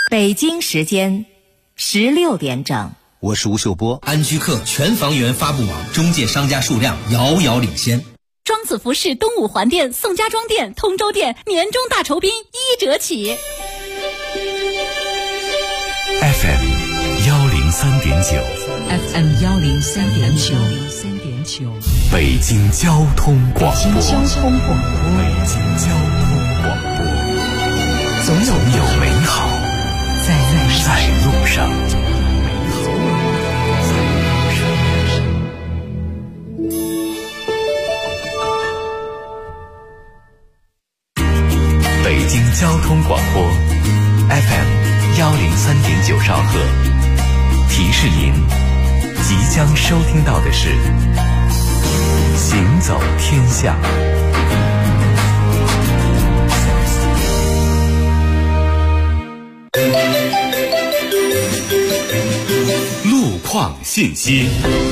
北京时间16点整， 我是吴秀波。 安居客全房源发布网中介商家数量遥遥领先。 庄子服饰东五环店、宋家庄店、通州店年终大酬宾1折起。 FM 103.9 FM 103.9 北京交通广播。 北京交通广播。 北京交通广播。总有美好在路上。北京交通广播 FM 103.9兆赫，提示您即将收听到的是行走天下。路况信息。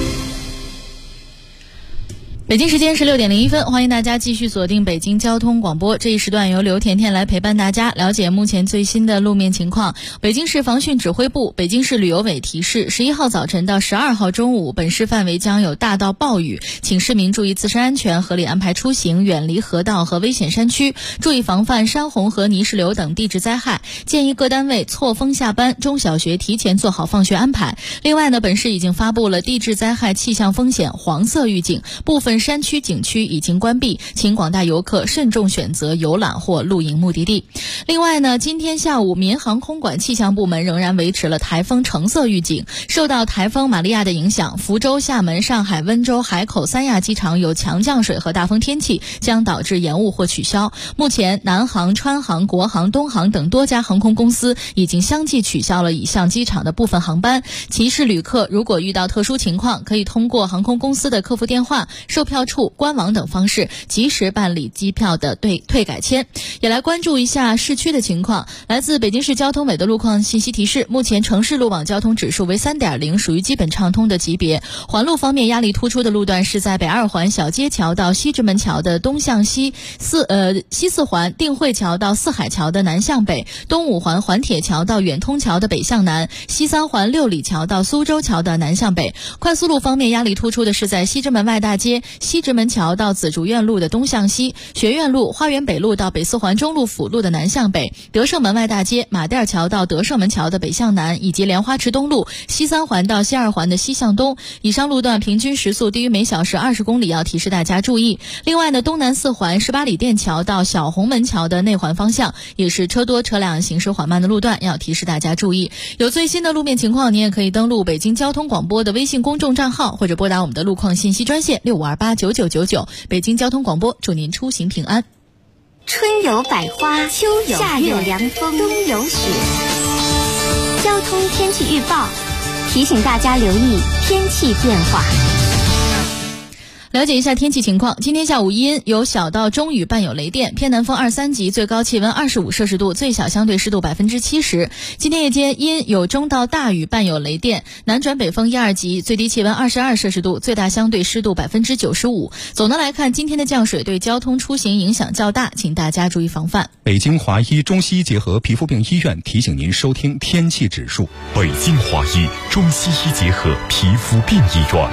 北京时间16点01分，欢迎大家继续锁定北京交通广播。这一时段由刘甜甜来陪伴大家，了解目前最新的路面情况。北京市防汛指挥部、北京市旅游委提示，11号早晨到12号中午，本市范围将有大到暴雨，请市民注意自身安全，合理安排出行，远离河道和危险山区，注意防范山洪和泥石流等地质灾害。建议各单位错峰下班，中小学提前做好放学安排。另外呢，本市已经发布了地质灾害气象风险黄色预警，部分山区景区已经关闭，请广大游客慎重选择游览或露营目的地。另外呢，今天下午民航空管气象部门仍然维持了台风橙色预警，受到台风玛利亚的影响，福州、厦门、上海、温州、海口三亚机场有强降水和大风天气，将导致延误或取消。目前南航、川航、国航、东航等多家航空公司已经相继取消了以上机场的部分航班。提示旅客如果遇到特殊情况，可以通过航空公司的客服电话、售票处、官网等方式及时办理机票的退改签。也来关注一下市区的情况。来自北京市交通委的路况信息提示，目前城市路网交通指数为 3.0， 属于基本畅通的级别。环路方面，压力突出的路段是在北二环小街桥到西直门桥的东向西，西四环定慧桥到四海桥的南向北，东五环环铁桥到远通桥的北向南，西三环六里桥到苏州桥的南向北。快速路方面，压力突出的是在西直门外大街、西直门桥到紫竹院路的东向西，学院路、花园北路到北四环中路辅路的南向北，德胜门外大街、马甸桥到德胜门桥的北向南，以及莲花池东路、西三环到西二环的西向东。以上路段平均时速低于每小时20公里，要提示大家注意。另外呢，东南四环18里店桥到小红门桥的内环方向也是车多车辆行驶缓慢的路段，要提示大家注意。有最新的路面情况，你也可以登录北京交通广播的微信公众账号，或者拨打我们的路况信息专线65289999。北京交通广播，祝您出行平安。 春有百花，秋有夏有凉风，冬有雪。交通天气预报提醒大家留意天气变化。 了解一下天气情况，今天下午阴，有小到中雨伴有雷电，偏南风2、3级，最高气温25摄氏度，最小相对湿度70%。今天夜间阴，有中到大雨伴有雷电，南转北风1、2级，最低气温22摄氏度，最大相对湿度95%。总的来看，今天的降水对交通出行影响较大，请大家注意防范。 北京华医中西医结合皮肤病医院提醒您收听天气指数。 北京华医中西医结合皮肤病医院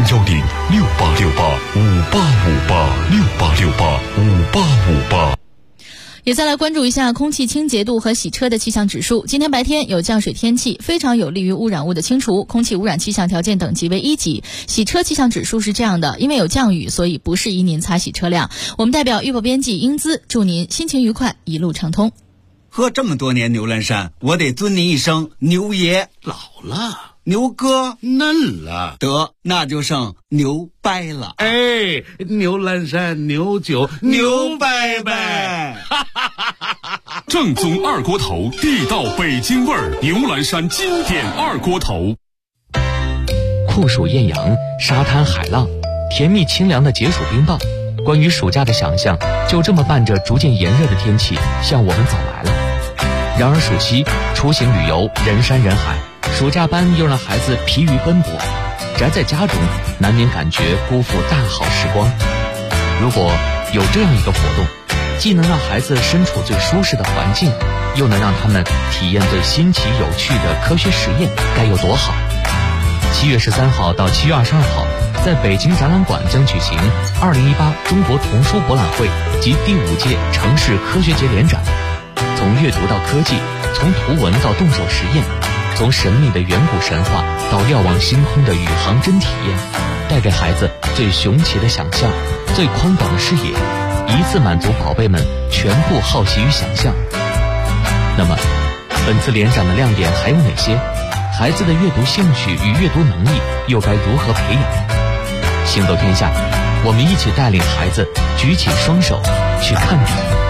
，0106868585858 也再来关注一下空气清洁度和洗车的气象指数。今天白天有降水天气，非常有利于污染物的清除，空气污染气象条件等级为1级。洗车气象指数是这样的，因为有降雨，所以不适宜您擦洗车辆。我们代表预报编辑英姿，祝您心情愉快，一路畅通。 喝这么多年牛栏山，我得尊您一声牛爷。 老了， 牛哥嫩了， 得那就剩牛掰了。 哎，牛栏山牛酒牛掰掰， 正宗二锅头，地道北京味儿，牛栏山经典二锅头。 酷暑艳阳，沙滩海浪，甜蜜清凉的解暑冰棒。关于暑假的想象，就这么伴着逐渐炎热的天气向我们走来了。然而暑期出行旅游人山人海，暑假班又让孩子疲于奔波，宅在家中难免感觉辜负大好时光。如果有这样一个活动， 既能让孩子身处最舒适的环境，又能让他们体验最新奇有趣的科学实验，该有多好。7月13号到7月22号，在北京展览馆将举行2018中国童书博览会及第5届城市科学节联展。从阅读到科技，从图文到动手实验，从神秘的远古神话到瞭望星空的宇航真体验，带给孩子最雄奇的想象，最宽广的视野，一次满足宝贝们全部好奇与想象。那么，本次联展的亮点还有哪些？孩子的阅读兴趣与阅读能力又该如何培养？行走天下，我们一起带领孩子举起双手去看看。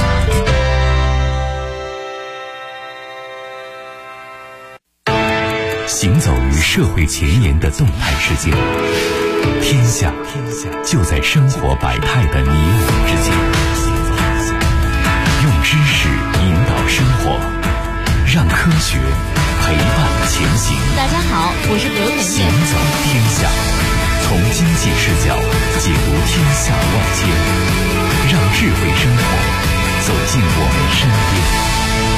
行走于社会前沿的动态世界，天下就在生活百态的你我之间。用知识引导生活，让科学陪伴前行。 大家好，我是刘甜甜。 行走天下，从经济视角解读天下万千，让智慧生活走进我们身边。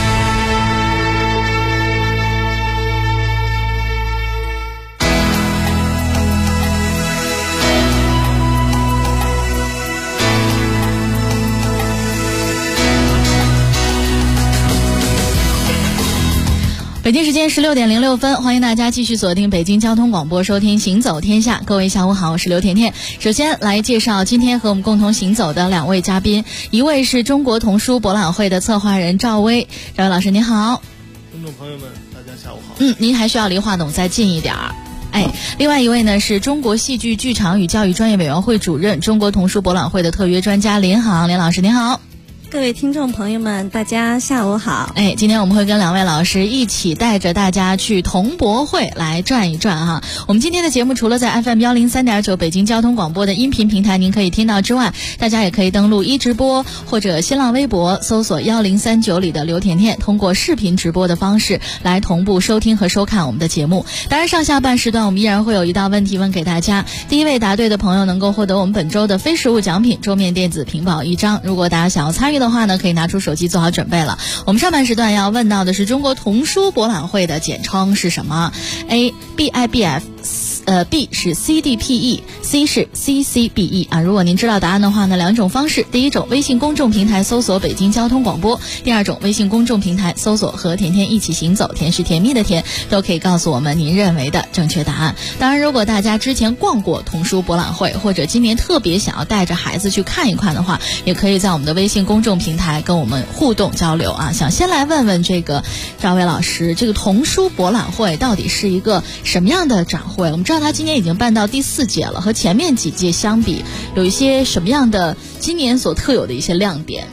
北京时间16点06分，欢迎大家继续锁定北京交通广播，收听行走天下。各位下午好，我是刘甜甜。首先来介绍今天和我们共同行走的2位嘉宾，一位是中国童书博览会的策划人赵薇。赵薇老师您好。 观众朋友们大家下午好。 您还需要离话筒再近一点儿。另外一位呢是中国戏剧剧场与教育专业委员会主任，中国童书博览会的特约专家林航。林老师您好。 各位听众朋友们大家下午好。 今天我们会跟2位老师一起带着大家去童博会来转一转哈。我们今天的节目除了在 FM 103.9北京交通广播的音频平台您可以听到之外，大家也可以登录直播或者新浪微博搜索1039里的刘甜甜，通过视频直播的方式来同步收听和收看我们的节目。当然上下半时段我们依然会有一道问题问给大家，第一位答对的朋友能够获得我们本周的非实物奖品桌面电子屏保1张。如果大家想要参与的话呢，可以拿出手机做好准备了。我们上半时段要问到的是中国童书博览会的简称是什么？ A BIBF，B 是 CDPE，C 是 CCBE 啊。如果您知道答案的话呢，2种方式，第一种微信公众平台搜索北京交通广播，第二种微信公众平台搜索和甜甜一起行走，甜是甜蜜的甜，都可以告诉我们您认为的正确答案。当然如果大家之前逛过童书博览会，或者今年特别想要带着孩子去看一看的话，也可以在我们的微信公众平台跟我们互动交流啊。想先来问问这个赵薇老师，这个童书博览会到底是一个什么样的展会？我们知道它今年已经办到第4届了，和前面几届相比，有一些什么样的今年所特有的一些亮点？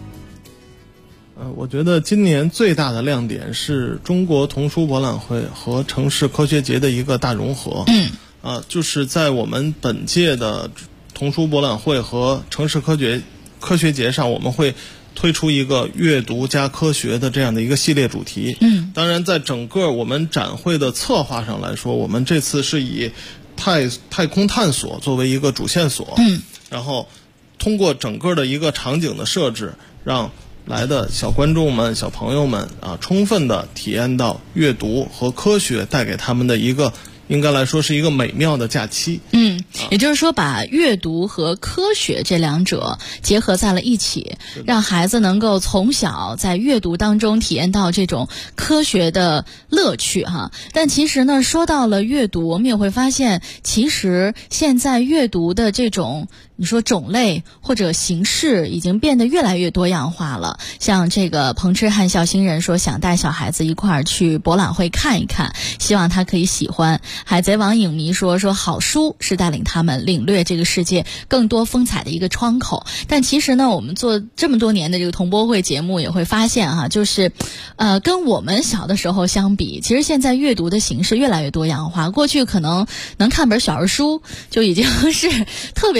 我觉得今年最大的亮点是中国童书博览会和城市科学节的一个大融合。就是在我们本届的童书博览会和城市科学节上，我们会推出一个阅读加科学的这样的一个系列主题。当然在整个我们展会的策划上来说，我们这次是以太空探索作为一个主线索。然后通过整个的一个场景的设置，让来的小观众们小朋友们充分的体验到阅读和科学带给他们的一个应该来说是一个美妙的假期。 也就是说把阅读和科学这2者结合在了一起，让孩子能够从小在阅读当中体验到这种科学的乐趣哈。但其实呢，说到了阅读，我们也会发现其实现在阅读的这种你说种类或者形式已经变得越来越多样化了。像这个彭痴汉校新人说想带小孩子一块儿去博览会看一看，希望他可以喜欢。海贼王影迷说好书是带领他们领略这个世界更多风采的一个窗口。但其实呢，我们做这么多年的这个童博会节目也会发现就是跟我们小的时候相比，其实现在阅读的形式越来越多样化。过去可能能看本小人书就已经是特别幸福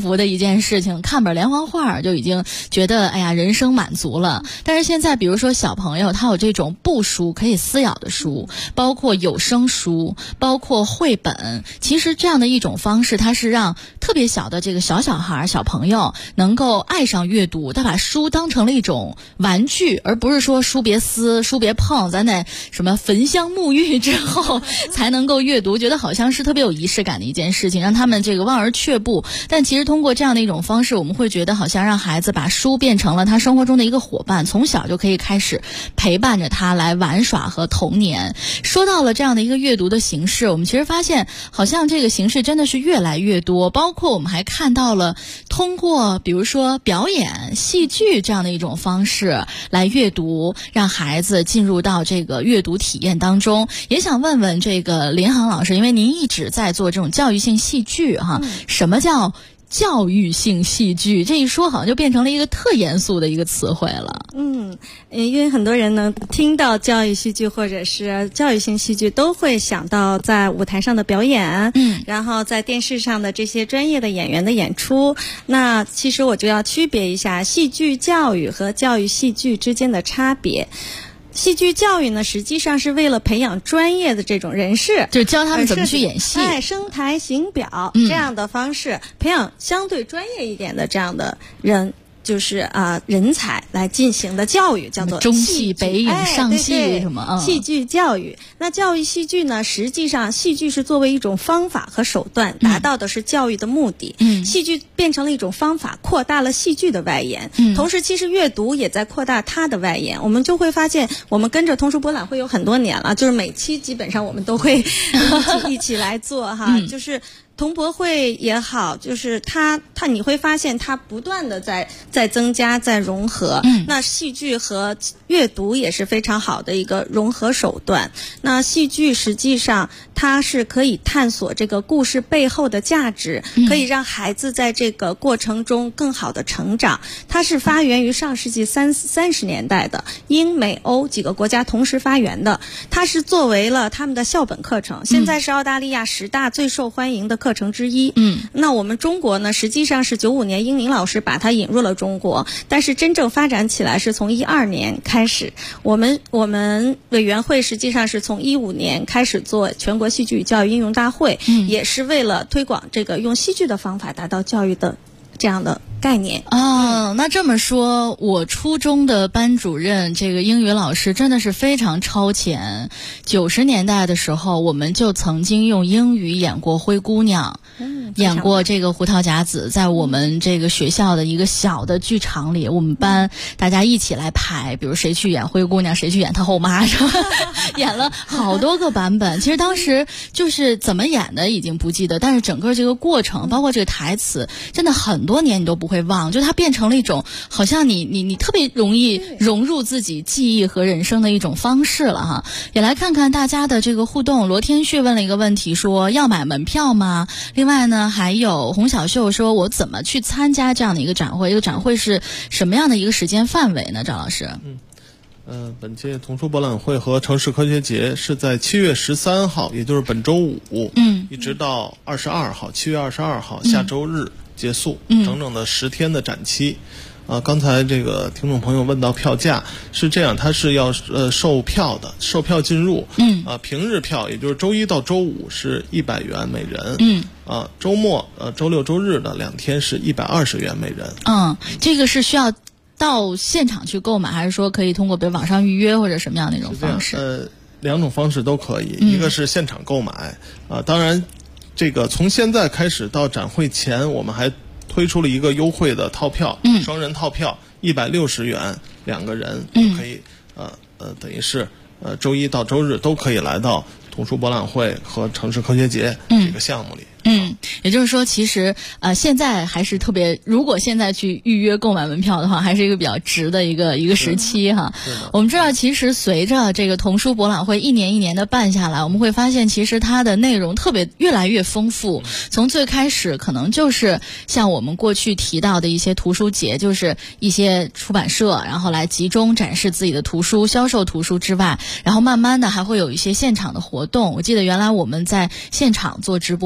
福的一件事情，看本连环画就已经觉得哎呀人生满足了。但是现在比如说小朋友他有这种布书可以撕咬的书，包括有声书，包括绘本，其实这样的一种方式，它是让特别小的这个小孩小朋友能够爱上阅读，他把书当成了一种玩具，而不是说书别撕书别碰，咱得什么焚香沐浴之后才能够阅读，觉得好像是特别有仪式感的一件事情，让他们这个望而却步。但其实通过这样的一种方式，我们会觉得好像让孩子把书变成了他生活中的一个伙伴，从小就可以开始陪伴着他来玩耍和童年。说到了这样的一个阅读的形式，我们其实发现好像这个形式真的是越来越多，包括我们还看到了通过比如说表演戏剧这样的一种方式来阅读，让孩子进入到这个阅读体验当中。也想问问这个林航老师，因为您一直在做这种教育性戏剧哈，什么叫教育性戏剧？这一说好像就变成了一个特严肃的一个词汇了。 因为很多人呢听到教育戏剧或者是教育性戏剧，都会想到在舞台上的表演，然后在电视上的这些专业的演员的演出。那其实我就要区别一下戏剧教育和教育戏剧之间的差别。戏剧教育呢，实际上是为了培养专业的这种人士， 就教他们怎么去演戏， 声台形表这样的方式，培养相对专业一点的这样的人。就是人才来进行的教育，叫做中戏、北影、上戏什么戏剧教育。那教育戏剧呢，实际上戏剧是作为一种方法和手段，达到的是教育的目的。戏剧变成了一种方法，扩大了戏剧的外延。同时，其实阅读也在扩大它的外延。我们就会发现，我们跟着童书博览会有很多年了，就是每期基本上我们都会一起来做哈，就是童博会也好，就是它你会发现它不断的在增加，在融合。那戏剧和阅读也是非常好的一个融合手段。那戏剧实际上它是可以探索这个故事背后的价值，可以让孩子在这个过程中更好的成长。它是发源于上世纪30年代的，英美欧几个国家同时发源的。它是作为了他们的校本课程，现在是澳大利亚10大最受欢迎的课程之一。那我们中国呢，实际上是95年英宁老师把它引入了中国，但是真正发展起来是从12年开始。我们委员会实际上是从15年开始做全国戏剧与教育应用大会，也是为了推广这个用戏剧的方法达到教育的这样的概念。 那这么说，我初中的班主任这个英语老师真的是非常超前。90年代的时候，我们就曾经用英语演过灰姑娘，演过这个胡桃夹子，在我们这个学校的一个小的剧场里，我们班大家一起来排，比如谁去演灰姑娘，谁去演她后妈，演了好多个版本。其实当时就是怎么演的已经不记得，但是整个这个过程，包括这个台词，真的很多年你都不会忘，就它变成了一种好像你特别容易融入自己记忆和人生的一种方式了哈。也来看看大家的这个互动。罗天旭问了一个问题，说要买门票吗？另外呢，还有洪小秀说，我怎么去参加这样的一个展会？一个展会是什么样的一个时间范围呢？赵老师？ 本届童书博览会和城市科学节是在7月13号，也就是本周五，一直到22号，7月22号下周日结束，整整的10天的展期。刚才这个听众朋友问到票价，是这样，它是要售票的，售票进入。平日票也就是周一到周五是100元每人。周末周六周日的2天是120元每人。 这个是需要到现场去购买，还是说可以通过比如网上预约或者什么样的一种方式？ 两种方式都可以，一个是现场购买，当然这个从现在开始到展会前，我们还推出了一个优惠的套票，双人套票160元，2个人就可以，等于是周一到周日都可以来到童书博览会和城市科学节这个项目里。 也就是说，其实现在还是特别，如果现在去预约购买门票的话，还是一个比较值的一个时期哈。我们知道，其实随着这个童书博览会一年一年的办下来，我们会发现，其实它的内容越来越丰富。从最开始可能就是像我们过去提到的一些图书节，就是一些出版社然后来集中展示自己的图书、销售图书之外，然后慢慢的还会有一些现场的活动。我记得原来我们在现场做直播，搭直播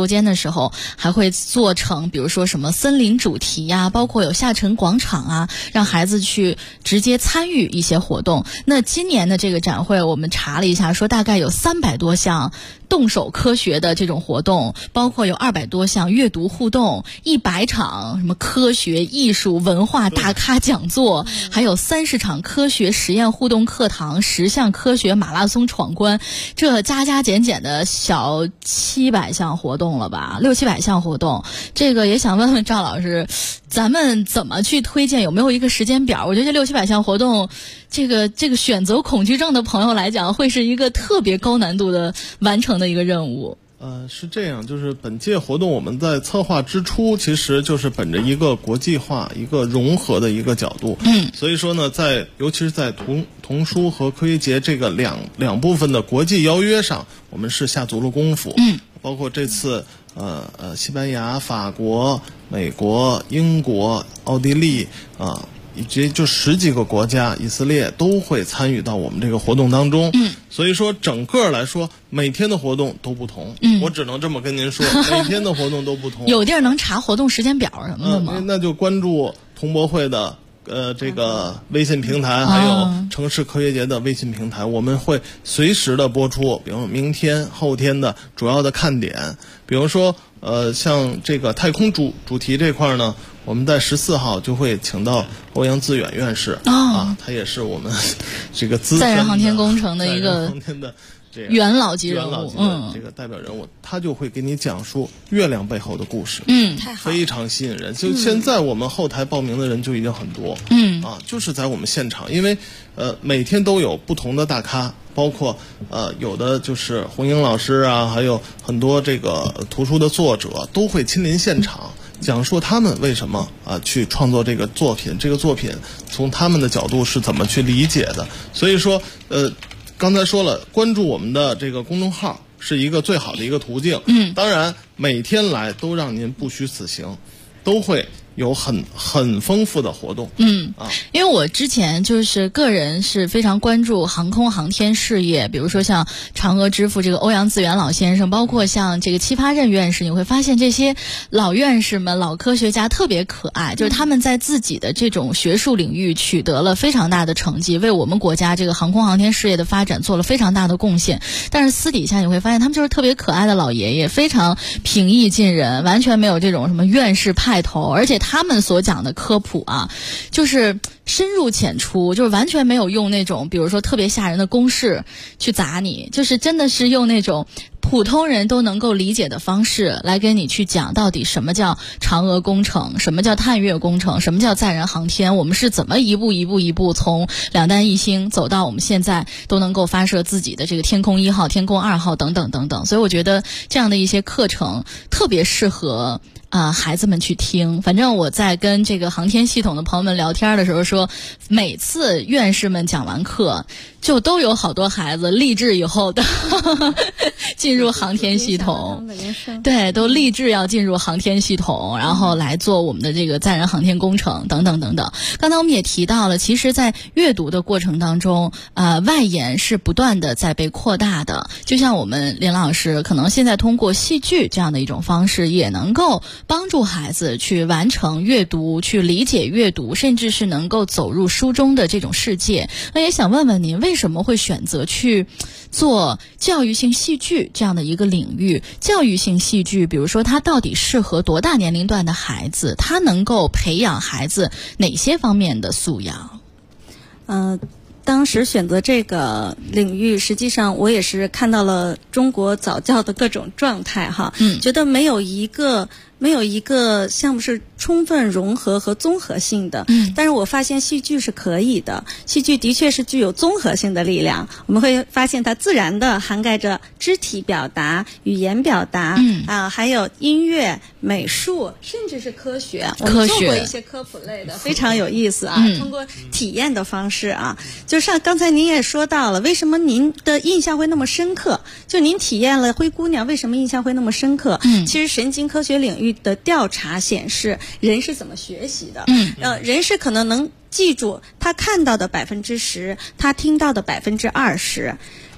播间的时候，还会做成比如说什么森林主题呀，包括有下沉广场啊，让孩子去直接参与一些活动。那今年的这个展会我们查了一下，说大概有300多项动手科学的这种活动，包括有200多项阅读互动，100场什么科学、艺术、文化大咖讲座，还有30场科学实验互动课堂，10项科学马拉松闯关，这加加减减的小700项活动了吧，600-700项活动。这个也想问问赵老师，咱们怎么去推荐？有没有一个时间表？我觉得这600-700项活动，这个选择恐惧症的朋友来讲，会是一个特别高难度的完成的一个任务。 是这样，就是本届活动我们在策划之初，其实就是本着一个国际化、一个融合的一个角度。所以说呢，尤其是在童书和科学节这个两部分的国际邀约上，我们是下足了功夫。包括这次西班牙、法国、美国、英国、奥地利以及就10几个国家，以色列都会参与到我们这个活动当中。所以说整个来说，每天的活动都不同。我只能这么跟您说，每天的活动都不同。 有地儿能查活动时间表什么的吗？ 那就关注童博会的这个微信平台，还有城市科学节的微信平台，我们会随时的播出，比如明天、后天的主要的看点。比如说像这个太空主题这块呢，我们在14号就会请到欧阳自远院士他也是我们这个资深的载人航天工程的一个元老级人物， 这个代表人物，他就会给你讲述月亮背后的故事， 太好， 非常吸引人。就现在我们后台报名的人就已经很多，就是在我们现场，因为每天都有不同的大咖，包括有的就是洪英老师啊，还有很多这个图书的作者都会亲临现场，讲述他们为什么去创作这个作品，这个作品从他们的角度是怎么去理解的。所以说刚才说了，关注我们的这个公众号是一个最好的一个途径。当然每天来都让您不虚此行，都会有很丰富的活动。 因为我之前就是个人是非常关注航空航天事业，比如说像嫦娥之父这个欧阳自远老先生，包括像这个戚发轫院士，你会发现这些老院士们、老科学家特别可爱，就是他们在自己的这种学术领域取得了非常大的成绩，为我们国家这个航空航天事业的发展做了非常大的贡献。但是私底下你会发现他们就是特别可爱的老爷爷，非常平易近人，完全没有这种什么院士派头，而且他们所讲的科普就是深入浅出，就是完全没有用那种比如说特别吓人的公式去砸你，就是真的是用那种普通人都能够理解的方式来跟你去讲到底什么叫嫦娥工程，什么叫探月工程，什么叫载人航天，我们是怎么一步从2弹1星走到我们现在都能够发射自己的这个天宫1号、天宫2号等等等等。所以我觉得这样的一些课程特别适合孩子们去听。反正我在跟这个航天系统的朋友们聊天的时候说，每次院士们讲完课，就都有好多孩子立志以后的进入航天系统，对，都立志要进入航天系统，然后来做我们的这个载人航天工程等等等等。刚才我们也提到了，其实在阅读的过程当中，外延是不断的在被扩大的。就像我们林老师可能现在通过戏剧这样的一种方式，也能够帮助孩子去完成阅读，去理解阅读，甚至是能够走入书中的这种世界。那也想问问您，为什么会选择去做教育性戏剧这样的一个领域？教育性戏剧，比如说它到底适合多大年龄段的孩子？它能够培养孩子哪些方面的素养？ 当时选择这个领域，实际上我也是看到了中国早教的各种状态觉得没有一个项目是充分融合和综合性的。但是我发现戏剧是可以的，戏剧的确是具有综合性的力量。我们会发现它自然的涵盖着肢体表达、语言表达还有音乐、美术，甚至是科学。我们做过一些科普类的，非常有意思通过体验的方式就像刚才您也说到了，为什么您的印象会那么深刻？就您体验了灰姑娘，为什么印象会那么深刻？其实神经科学领域的调查显示，人是怎么学习的？人是可能能记住他看到的10%，他听到的20%。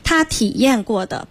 他体验过的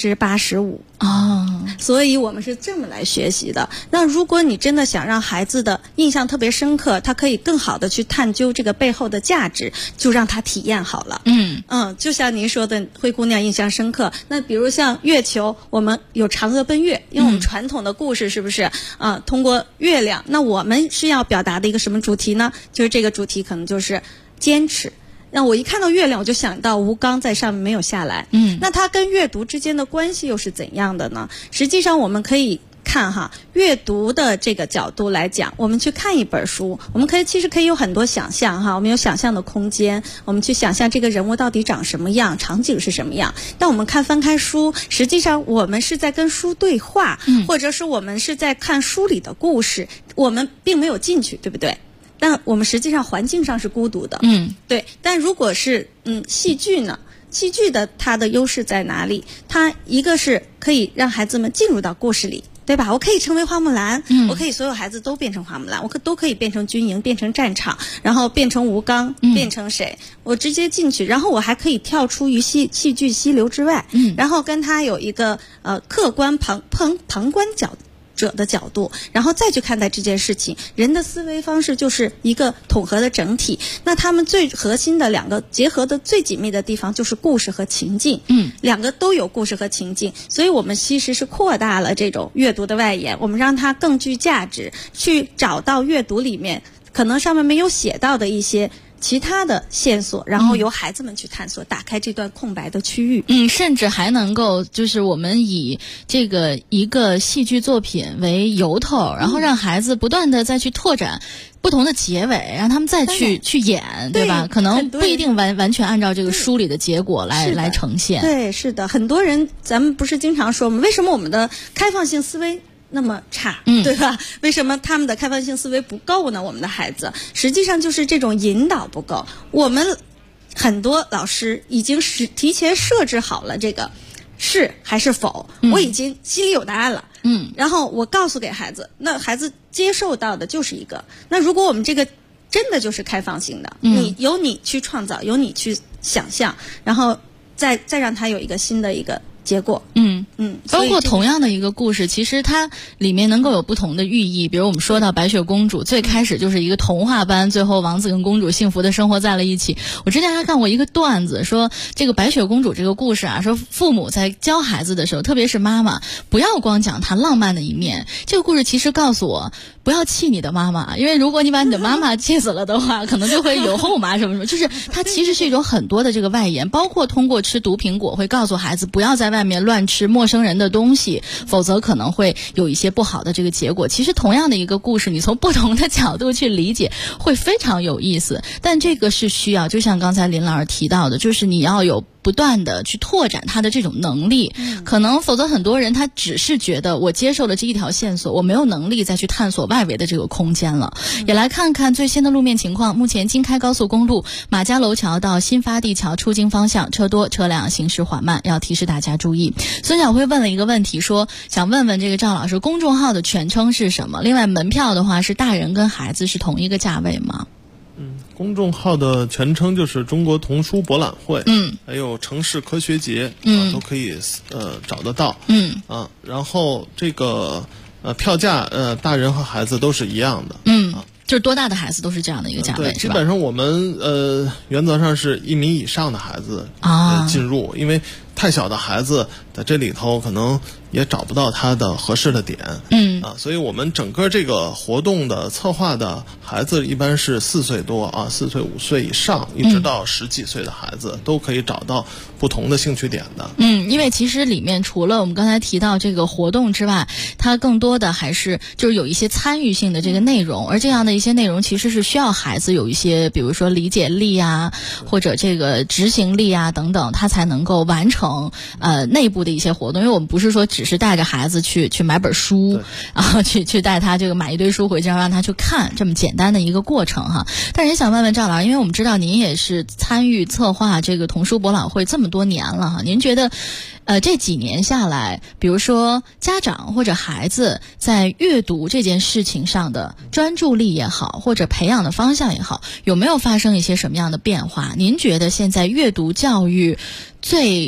85%。所以我们是这么来学习的。那如果你真的想让孩子的印象特别深刻，他可以更好的去探究这个背后的价值，就让他体验好了。就像您说的，灰姑娘印象深刻。那比如像月球，我们有嫦娥奔月，因为我们传统的故事是不是通过月亮？那我们是要表达的一个什么主题呢？就是这个主题可能就是坚持。那我一看到月亮，我就想到吴刚在上面没有下来。那它跟阅读之间的关系又是怎样的呢？实际上我们可以看阅读的这个角度来讲，我们去看一本书，我们其实可以有很多想象我们有想象的空间，我们去想象这个人物到底长什么样，场景是什么样。但我们翻开书，实际上我们是在跟书对话，或者是我们是在看书里的故事，我们并没有进去，对不对？但我们实际上环境上是孤独的。对。但如果是戏剧呢？戏剧的它的优势在哪里？它一个是可以让孩子们进入到故事里，对吧？我可以成为花木兰，我可以所有孩子都变成花木兰，都可以变成军营，变成战场，然后变成吴刚，变成谁？我直接进去，然后我还可以跳出于戏剧溪流之外，然后跟他有一个客观旁观者的角度，然后再去看待这件事情。人的思维方式就是一个统合的整体，那他们最核心的两个结合的最紧密的地方就是故事和情境。两个都有故事和情境，所以我们其实是扩大了这种阅读的外延，我们让它更具价值，去找到阅读里面可能上面没有写到的一些其他的线索，然后由孩子们去探索，打开这段空白的区域。 甚至还能够就是我们以这个一个戏剧作品为由头，然后让孩子不断的再去拓展不同的结尾，让他们再去演，对吧？可能不一定完全按照这个书里的结果来呈现。 对，是的，很多人咱们不是经常说吗？为什么我们的开放性思维那么差，对吧？为什么他们的开放性思维不够呢？我们的孩子实际上就是这种引导不够。我们很多老师已经是提前设置好了这个是还是否，我已经心里有答案了。然后我告诉给孩子，那孩子接受到的就是一个。那如果我们这个真的就是开放性的，由你去创造，由你去想象，然后再让他有一个新的一个结果。 包括同样的一个故事，其实它里面能够有不同的寓意。比如我们说到白雪公主，最开始就是一个童话般，最后王子跟公主幸福的生活在了一起。我之前还看过一个段子，说这个白雪公主这个故事说父母在教孩子的时候，特别是妈妈，不要光讲她浪漫的一面。这个故事其实告诉我，不要气你的妈妈，因为如果你把你的妈妈气死了的话，可能就会有后妈什么什么。就是它其实是一种很多的这个外延，包括通过吃毒苹果会告诉孩子不要在外面乱吃陌生人的东西，否则可能会有一些不好的这个结果。其实同样的一个故事，你从不同的角度去理解会非常有意思，但这个是需要就像刚才林老师提到的，就是你要有不断的去拓展他的这种能力，可能否则很多人他只是觉得我接受了这一条线索，我没有能力再去探索外围的这个空间了。也来看看最新的路面情况。目前京开高速公路马家楼桥到新发地桥出京方向车多，车辆行驶缓慢，要提示大家注意。孙小辉问了一个问题，说想问问这个赵老师，公众号的全称是什么？另外门票的话是大人跟孩子是同一个价位吗？ 公众号的全称就是中国童书博览会，还有城市科学节，都可以找得到，然后这个票价大人和孩子都是一样的， 就是多大的孩子都是这样的一个价位， 对，基本上我们原则上是1米以上的孩子进入，因为太小的孩子在这里头可能也找不到他的合适的点，所以我们整个这个活动的策划的孩子一般是4岁多4岁5岁以上，一直到10几岁的孩子都可以找到不同的兴趣点的。 因为其实里面除了我们刚才提到这个活动之外，它更多的还是就是有一些参与性的这个内容，而这样的一些内容其实是需要孩子有一些比如说理解力或者这个执行力等等，他才能够完成内部的一些活动。因为我们不是说只是带着孩子去买本书，然后去带他这个买一堆书回家让他去看，这么简单的一个过程哈。但是也想问问赵老师，因为我们知道您也是参与策划这个童书博览会这么多年了哈，您觉得这几年下来，比如说家长或者孩子在阅读这件事情上的专注力也好，或者培养的方向也好，有没有发生一些什么样的变化？您觉得现在阅读教育最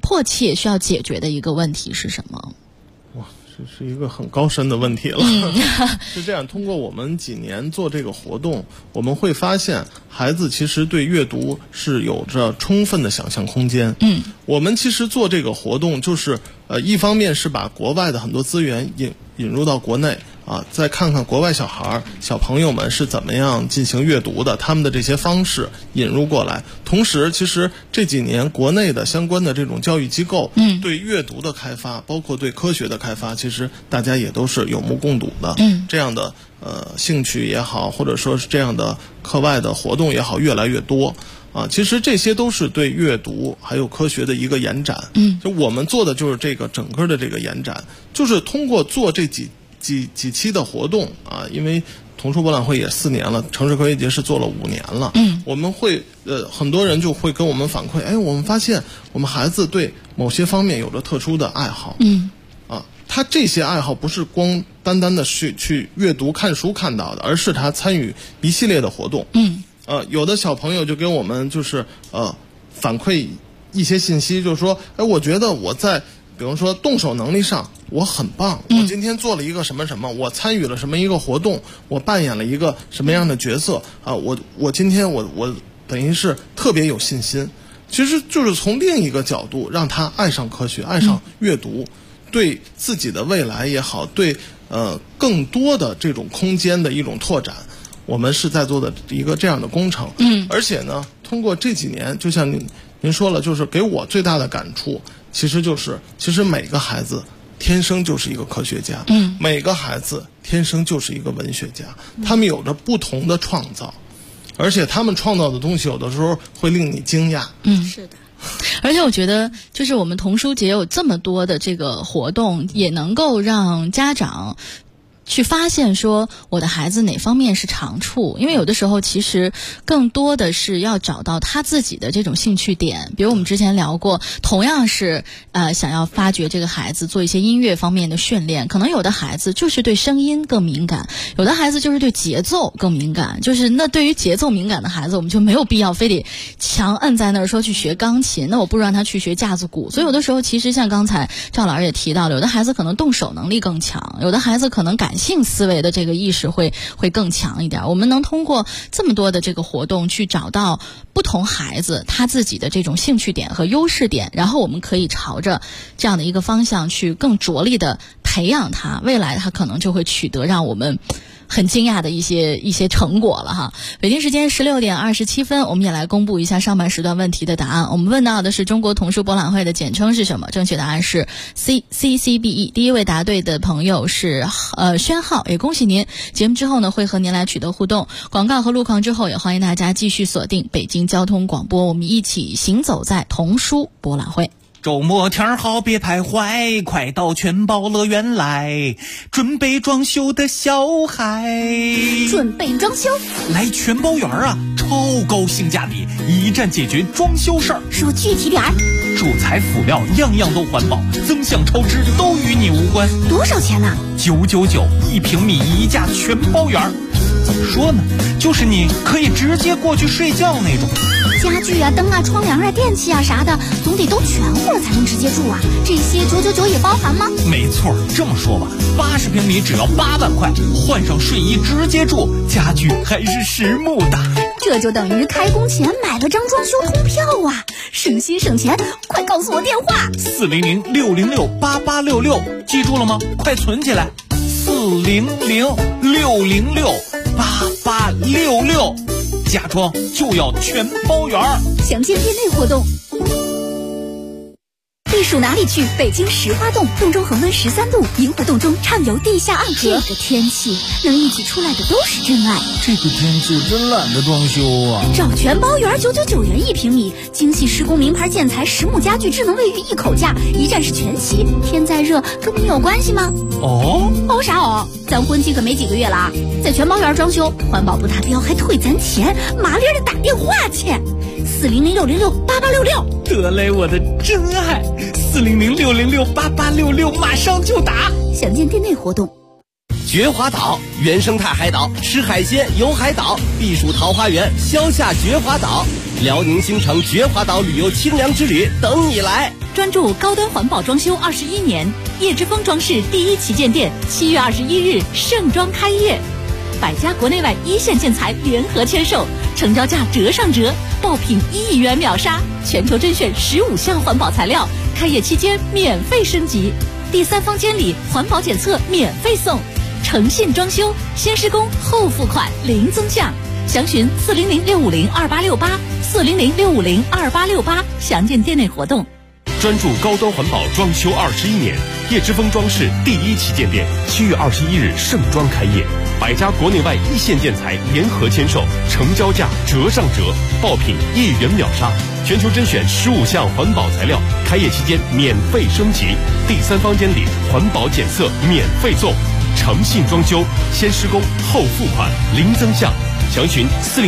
迫切需要解决的一个问题是什么？ 哇，这是一个很高深的问题了。是这样，通过我们几年做这个活动，我们会发现孩子其实对阅读是有着充分的想象空间。我们其实做这个活动就是一方面是把国外的很多资源引入到国内啊，再看看国外小朋友们是怎么样进行阅读的，他们的这些方式引入过来。同时其实这几年国内的相关的这种教育机构对阅读的开发，包括对科学的开发，其实大家也都是有目共睹的。这样的兴趣也好，或者说是这样的课外的活动也好，越来越多啊。其实这些都是对阅读还有科学的一个延展。就我们做的就是这个整个的这个延展，就是通过做这几期的活动啊，因为童书博览会也4年了，城市科学节是做了5年了。我们会很多人就会跟我们反馈，我们发现我们孩子对某些方面有着特殊的爱好。他这些爱好不是光单单的去阅读看书看到的，而是他参与一系列的活动。有的小朋友就给我们就是反馈一些信息，就是说我觉得我在比如说动手能力上我很棒，我今天做了一个什么什么，我参与了什么一个活动，我扮演了一个什么样的角色啊，我今天我等于是特别有信心。其实就是从另一个角度让他爱上科学，爱上阅读，对自己的未来也好，对更多的这种空间的一种拓展，我们是在做的一个这样的工程。而且呢，通过这几年，就像您说了，就是给我最大的感触，其实每个孩子天生就是一个科学家，每个孩子天生就是一个文学家，他们有着不同的创造，而且他们创造的东西有的时候会令你惊讶。 是的。 而且我觉得就是我们童书节有这么多的这个活动，也能够让家长去发现说我的孩子哪方面是长处，因为有的时候其实更多的是要找到他自己的这种兴趣点。比如我们之前聊过，同样是想要发掘这个孩子做一些音乐方面的训练，可能有的孩子就是对声音更敏感，有的孩子就是对节奏更敏感，就是那对于节奏敏感的孩子，我们就没有必要非得强摁在那儿说去学钢琴，那我不如让他去学架子鼓。所以有的时候其实像刚才赵老师也提到了，有的孩子可能动手能力更强，有的孩子可能感性思维的这个意识会更强一点。我们能通过这么多的这个活动去找到不同孩子他自己的这种兴趣点和优势点，然后我们可以朝着这样的一个方向去更着力的培养他，未来他可能就会取得让我们很惊讶的一些成果了哈。北京时间16点27分，我们也来公布一下上半时段问题的答案。我们问到的是中国童书博览会的简称是什么？正确答案是 CCBE。第一位答对的朋友是宣浩，也恭喜您。节目之后呢，会和您来取得互动。广告和路况之后，也欢迎大家继续锁定北京交通广播，我们一起行走在童书博览会。 周末天好别徘徊，快到全宝乐园来，准备装修的小孩。 准备装修？ 来全宝园啊，超高性价比，一站解决装修事儿。 说具体点儿。 主材辅料样样都环保，增项超支都与你无关。 多少钱呢 ？999一平米一价全包园。怎么说呢？就是你可以直接过去睡觉那种。 家具啊、灯啊、窗帘啊、电器啊啥的，总得都全乎了才能直接住啊。这些999也包含吗？ 没错，这么说吧，80平米只要8万块，换上睡衣直接住，家具还是实木的。 这就等于开工前买了张装修通票啊！省心省钱，快告诉我电话 400-606-8866，记住了吗？快存起来，400-606-8866，家装就要全包圆。 详见店内活动。避暑哪里去？北京石花洞，洞中恒温13度，萤火洞中畅游地下暗河。这个天气能一起出来的都是真爱。 这个天气真懒得装修啊！ 找全包园999元1平米，精细施工名牌建材，实木家具，智能卫浴一口价，一站式全齐。天再热跟你有关系吗？ 哦啥哦？咱婚期可没几个月了啊！在全包园装修，环保不达标还退咱钱，麻利的打电话去，400-606-8866。 得嘞，我的真爱，400-606-8866，马上就打。 详见店内活动。 绝华岛，原生态海岛，吃海鲜游海岛，避暑桃花源，消夏绝华岛，辽宁新城绝华岛旅游清凉之旅等你来。 专注高端环保装修21年，叶之峰装饰第一旗舰店7月21日盛装开业，100家国内外一线建材联合签售，成交价折上折，爆品1亿元秒杀，全球甄选15项环保材料，开业期间免费升级，第3方监理环保检测免费送，诚信装修，先施工后付款零增项，详询400-650-2868，400-650-2868，详见店内活动。 专注高端环保装修21年，叶之峰装饰第一旗舰店7月21日盛装开业，100家国内外一线建材联合签售，成交价折上折，爆品1亿元秒杀，全球甄选15项环保材料，开业期间免费升级，第3方监理环保检测免费送，诚信装修，先施工后付款零增项，详询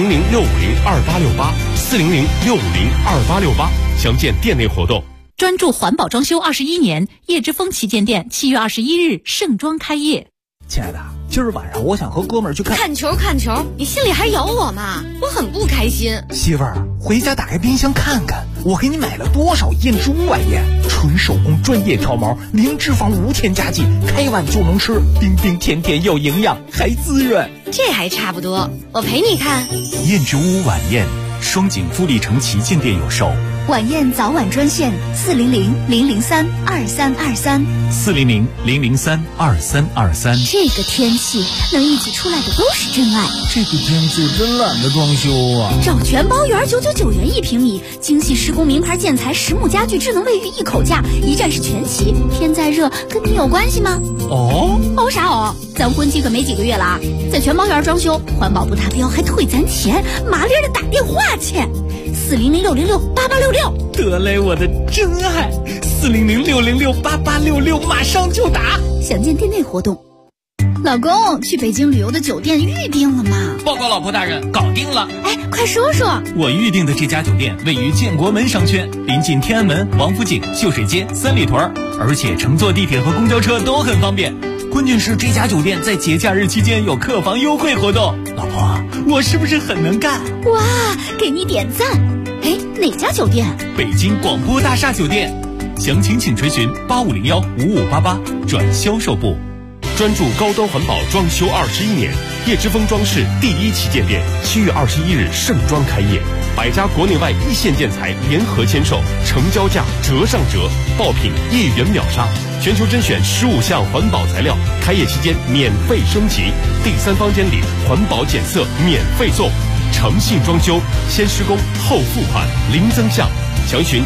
400-650-2868，400-650-2868，详见店内活动。 专注环保装修21年，叶之峰旗舰店7月21日盛装开业。 亲爱的，今儿晚上我想和哥们儿去看球，你心里还有我吗？我很不开心。 媳妇儿，回家打开冰箱看看，我给你买了多少燕之屋晚宴，纯手工专业挑毛，零脂肪无添加剂，开碗就能吃，冰冰甜甜有营养，还滋润。 这还差不多，我陪你看。 燕之屋晚宴，双井富力城旗舰店有售。 晚宴早晚专线400-003-2323，400-003-2323。这个天气能一起出来的都是真爱。 这个天气真懒得装修啊！ 找全包园999元1平米，精细施工名牌建材，实木家具，智能卫浴，一口价，一站式全齐。天再热，跟你有关系吗？哦啥哦？咱婚期可没几个月了啊！在全包园装修，环保不达标还退咱钱，麻利的打电话去。400-606-8866， 得嘞，我的真爱！400-606-8866，马上就打。 详见店内活动。老公，去北京旅游的酒店预定了吗？ 报告老婆大人，搞定了。 哎，快说说。 我预定的这家酒店位于建国门商圈，临近天安门、王府井、秀水街、三里屯，而且乘坐地铁和公交车都很方便。关键是这家酒店在节假日期间有客房优惠活动。老婆，我是不是很能干？ 哇，给你点赞。哎，哪家酒店？ 北京广播大厦酒店。详情请垂询8501-5588转销售部。 专注高端环保装修21年，叶之峰装饰第一旗舰店7月21日盛装开业，100家国内外一线建材联合签售，成交价折上折，爆品1亿元秒杀，全球甄选15项环保材料，开业期间免费升级，第3方监理环保检测免费送，诚信装修，先施工后付款零增项，详询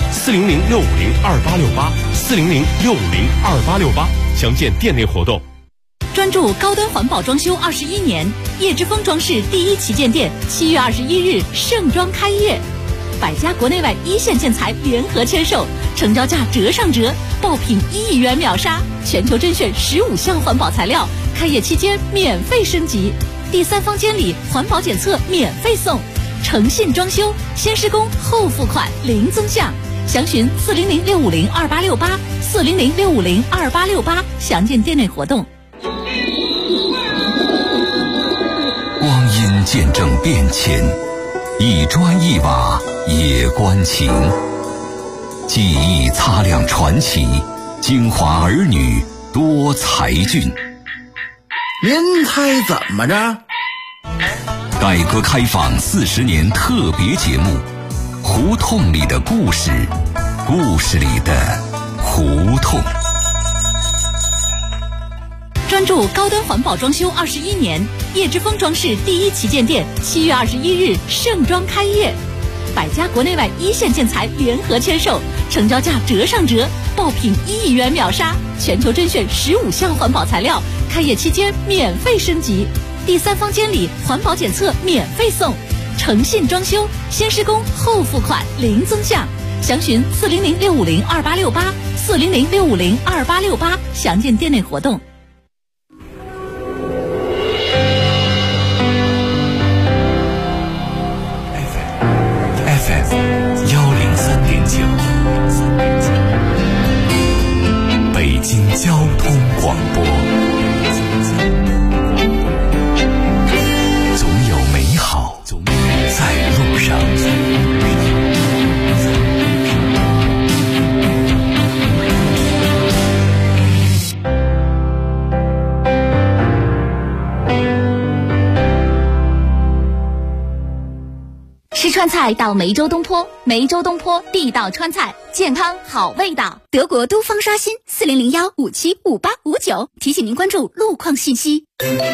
400-650-2868，400-650-2868，详见店内活动。 专注高端环保装修21年，叶之峰装饰第一旗舰店7月21日盛装开业，100家国内外一线建材联合签售，成交价折上折，爆品1亿元秒杀，全球甄选15项环保材料，开业期间免费升级，第3方监理环保检测免费送，诚信装修，先施工后付款零增项，详询400-650-2868，400-650-2868，详见店内活动。 光阴见证变迁，一砖一瓦也关情，记忆擦亮传奇，京华儿女多才俊。 您猜怎么着？ 改革开放40年特别节目，胡同里的故事，故事里的胡同。 专注高端环保装修21年，叶之峰装饰第一旗舰店7月21日盛装开业，100家国内外一线建材联合签售，成交价折上折，爆品1亿元秒杀，全球甄选15项环保材料，开业期间免费升级，第3方监理环保检测免费送，诚信装修，先施工后付款零增项，详询400-650-2868，400-650-2868，详见店内活动。 北京交通广播。 菜到梅州东坡，梅州东坡地道川菜，健康好味道。德国东方刷新4001575859，提醒您关注路况信息。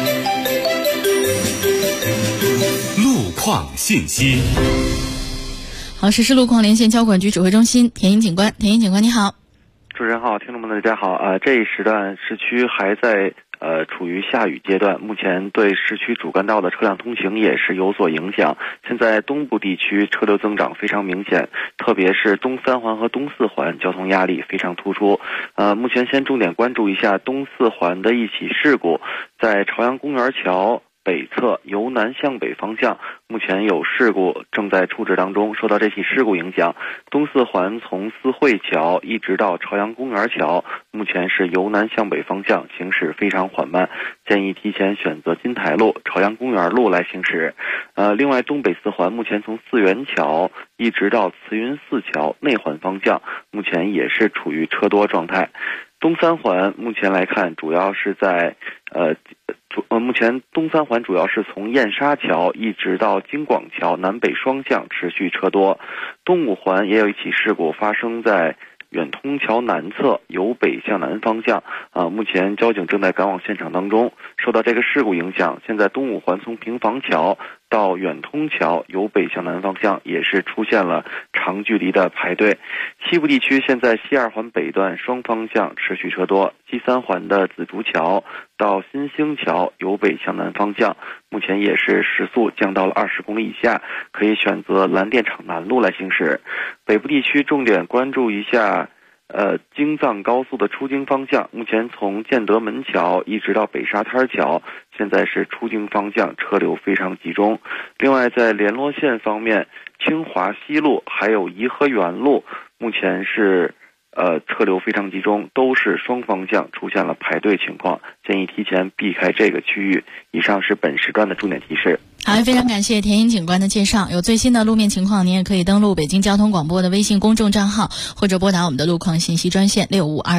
路况信息。 好，实时路况连线交管局指挥中心田英警官，田英警官你好。 主持人好，听众们大家好。这一时段市区还在处于下雨阶段，目前对市区主干道的车辆通行也是有所影响。现在东部地区车流增长非常明显，特别是东三环和东四环交通压力非常突出。目前先重点关注一下东四环的一起事故，在朝阳公园桥北侧由南向北方向，目前有事故正在处置当中。受到这起事故影响，东四环从四惠桥一直到朝阳公园桥，目前是由南向北方向行驶非常缓慢，建议提前选择金台路、朝阳公园路来行驶。另外东北四环目前从四元桥一直到慈云寺桥内环方向，目前也是处于车多状态。东三环目前来看，主要是在目前东三环主要是从燕莎桥一直到京广桥南北双向持续车多。东五环也有一起事故发生在远通桥南侧由北向南方向，目前交警正在赶往现场当中。受到这个事故影响，现在东五环从平房桥到远通桥由北向南方向也是出现了长距离的排队。西部地区现在西二环北段双方向持续车多，西三环的紫竹桥到新兴桥由北向南方向，目前也是时速降到了20公里以下，可以选择蓝电厂南路来行驶。北部地区重点关注一下京藏高速的出京方向，目前从建德门桥一直到北沙滩桥，现在是出京方向车流非常集中。另外在联络线方面，清华西路还有颐和园路目前是车流非常集中，都是双方向出现了排队情况，建议提前避开这个区域。以上是本时段的重点提示。 好，非常感谢田英警官的介绍。有最新的路面情况，您也可以登录北京交通广播的微信公众账号，或者拨打我们的路况信息专线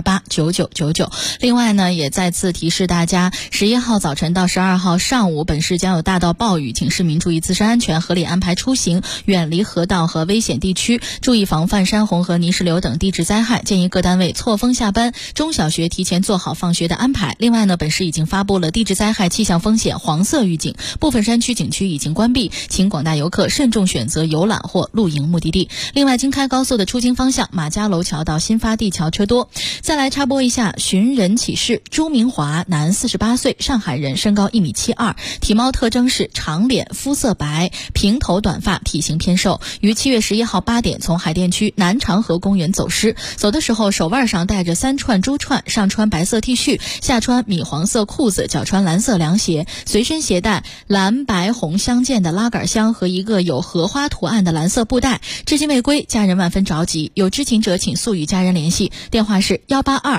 65289999。另外呢，也再次提示大家，11号早晨到12号上午，本市将有大到暴雨，请市民注意自身安全，合理安排出行，远离河道和危险地区，注意防范山洪和泥石流等地质灾害。建议各单位错峰下班，中小学提前做好放学的安排。另外呢，本市已经发布了地质灾害气象风险黄色预警，部分山区景区已经关闭，请广大游客慎重选择游览或露营目的地。另外，京开高速的出京方向，马家楼桥到新发地桥车多。再来插播一下寻人启事：朱明华，男，48岁，上海人，身高1.72米，体貌特征是长脸，肤色白，平头短发，体型偏瘦。于7月11号8点从海淀区南长河公园走失，走的时候手腕上戴着3串珠串，上穿白色 T 恤，下穿米黄色裤子，脚穿蓝色凉鞋，随身携带蓝白红相间的拉杆箱和一个有荷花图案的蓝色布袋，至今未归，家人万分着急。有知情者请速与家人联系，电话是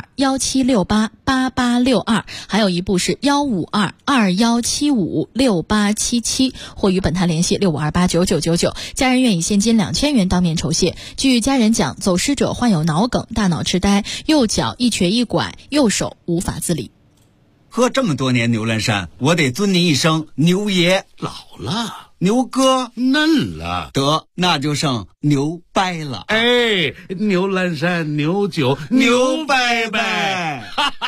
182-1768-8862，还有一部是152-2175-6877，或与本台联系65289999。家人愿以现金2000元当面酬谢。据家人讲，走失者患有脑梗、大脑痴呆，右脚一瘸一拐，右手无法自理。 喝这么多年牛栏山，我得尊您一声牛爷。 老了， 牛哥嫩了， 得那就剩牛掰了。 哎，牛栏山牛酒牛掰掰。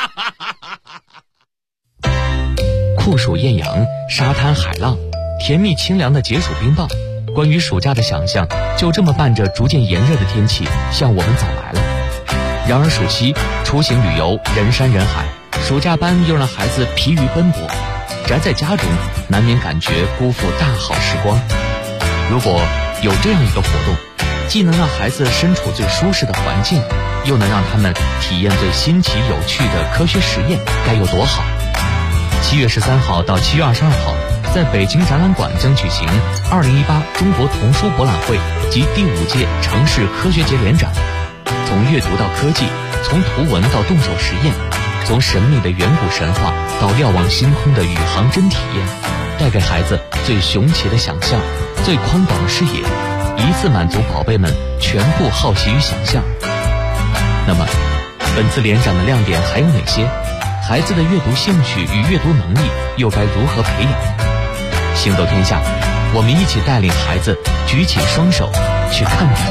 酷暑艳阳，沙滩海浪，甜蜜清凉的解暑冰棒，关于暑假的想象就这么伴着逐渐炎热的天气向我们走来了。然而暑期出行旅游人山人海，暑假班又让孩子疲于奔波，宅在家中难免感觉辜负大好时光。如果有这样一个活动，既能让孩子身处最舒适的环境，又能让他们体验最新奇有趣的科学实验，该有多好。7月13号到7月22号，在北京展览馆将举行2018中国童书博览会及第5届城市科学节联展。从阅读到科技，从图文到动手实验，从神秘的远古神话到瞭望星空的宇航真体验，带给孩子最雄奇的想象，最宽广的视野，一次满足宝贝们全部好奇与想象。那么本次联展的亮点还有哪些？孩子的阅读兴趣与阅读能力又该如何培养？星斗天下我们一起带领孩子举起双手去看看。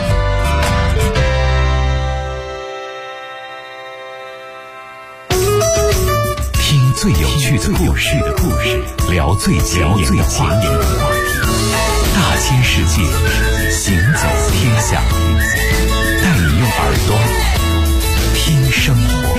听最有趣的故事，聊最前沿的话题，大千世界，行走天下，带你用耳朵听生活。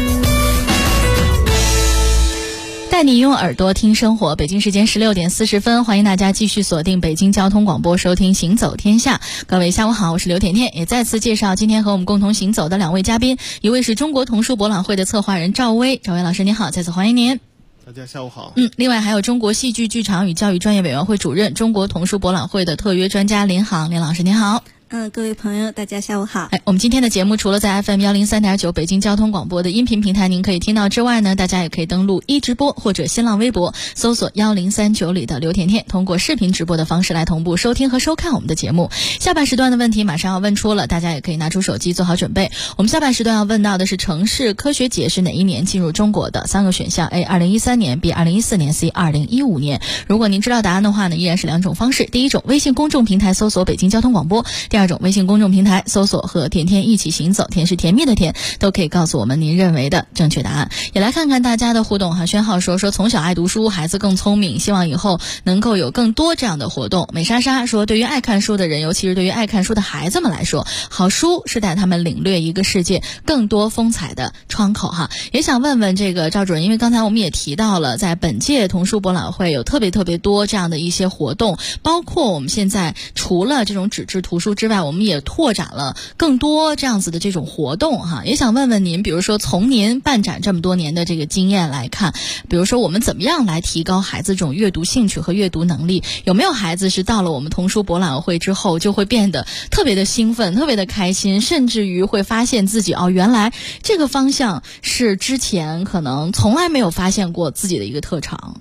带你用耳朵听生活。北京时间16点40分，欢迎大家继续锁定北京交通广播，收听行走天下。各位下午好，我是刘甜甜，也再次介绍今天和我们共同行走的两位嘉宾，一位是中国童书博览会的策划人赵薇老师，你好，再次欢迎您。 大家下午好。 另外还有中国戏剧剧场与教育专业委员会主任、中国童书博览会的特约专家林航，林老师您好。 各位朋友大家下午好。 我们今天的节目除了在 FM 103.9北京交通广播的音频平台您可以听到之外呢，大家也可以登录直播或者新浪微博搜索1039里的刘甜甜，通过视频直播的方式来同步收听和收看我们的节目。下半时段的问题马上要问出了，大家也可以拿出手机做好准备。我们下半时段要问到的是城市科学节是哪一年进入中国的？3个选项 A 2013年 B 2014年 C 2015年。如果您知道答案的话呢，依然是两种方式。第一种，微信公众平台搜索北京交通广播；第二种，微信公众平台搜索和甜甜一起行走，甜是甜蜜的甜，都可以告诉我们您认为的正确答案。也来看看大家的互动哈。宣浩说从小爱读书，孩子更聪明，希望以后能够有更多这样的活动。美莎莎说，对于爱看书的人，尤其是对于爱看书的孩子们来说，好书是带他们领略一个世界更多风采的窗口哈。也想问问这个赵主任，因为刚才我们也提到了，在本届童书博览会有特别多这样的一些活动，包括我们现在除了这种纸质图书之外，我们也拓展了更多这样子的这种活动哈。也想问问您，比如说从您办展这么多年的这个经验来看，比如说我们怎么样来提高孩子这种阅读兴趣和阅读能力？有没有孩子是到了我们童书博览会之后就会变得特别的兴奋，特别的开心，甚至于会发现自己原来这个方向是之前可能从来没有发现过自己的一个特长？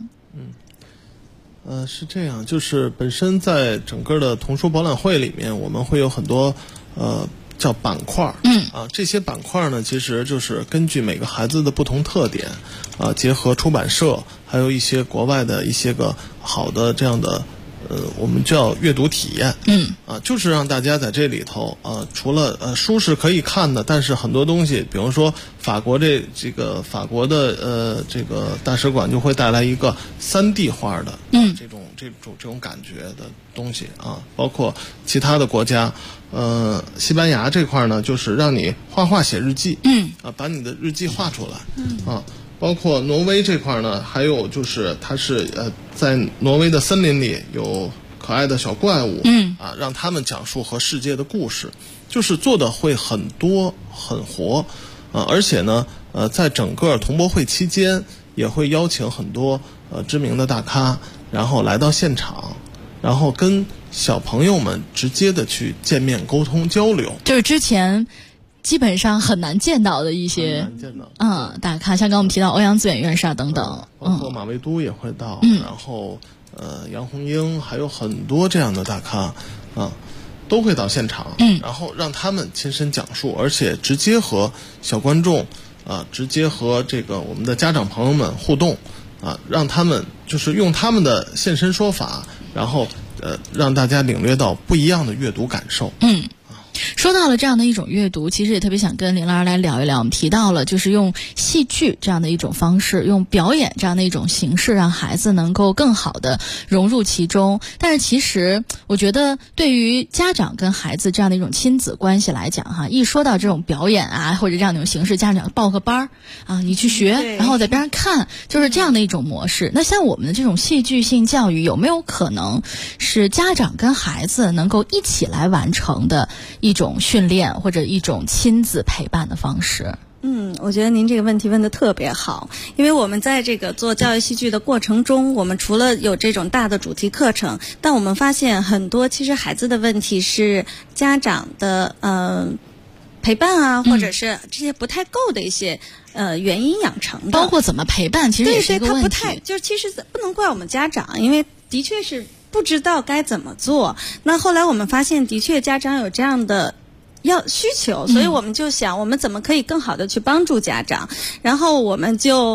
是这样，就是本身在整个的童书博览会里面，我们会有很多叫板块，这些板块呢，其实就是根据每个孩子的不同特点，结合出版社，还有一些国外的一些个好的这样的我们叫阅读体验，就是让大家在这里头除了书是可以看的，但是很多东西，比如说法国这个法国的这个大使馆就会带来一个3D 画的这种感觉的东西包括其他的国家，西班牙这块呢，就是让你画画写日记，把你的日记画出来，包括挪威这块呢，还有就是它是在挪威的森林里有可爱的小怪物，让他们讲述和世界的故事，就是做的会很多很活，而且呢在整个童博会期间也会邀请很多知名的大咖，然后来到现场，然后跟小朋友们直接的去见面沟通交流， 就是之前基本上很难见到的一些大咖，像刚刚我们提到欧阳子远院士等等， 包括马未都也会到，然后杨红樱，还有很多这样的大咖都会到现场，然后让他们亲身讲述，而且直接和小观众直接和这个我们的家长朋友们互动让他们就是用他们的现身说法，然后让大家领略到不一样的阅读感受。 说到了这样的一种阅读，其实也特别想跟林老师来聊一聊。我们提到了就是用戏剧这样的一种方式，用表演这样的一种形式，让孩子能够更好的融入其中。但是其实我觉得对于家长跟孩子这样的一种亲子关系来讲哈，一说到这种表演或者这样的一种形式，家长报个班你去学，然后在边上看，就是这样的一种模式。那像我们的这种戏剧性教育，有没有可能是家长跟孩子能够一起来完成的一种训练或者一种亲子陪伴的方式？ 我觉得您这个问题问得特别好，因为我们在这个做教育戏剧的过程中，我们除了有这种大的主题课程，但我们发现很多其实孩子的问题是家长的陪伴或者是这些不太够的一些原因养成的， 包括怎么陪伴，其实也是一个问题。 他不太就是其实不能怪我们家长，因为的确是不知道该怎么做。那后来我们发现，的确家长有这样的需求，所以我们就想，我们怎么可以更好的去帮助家长？然后我们就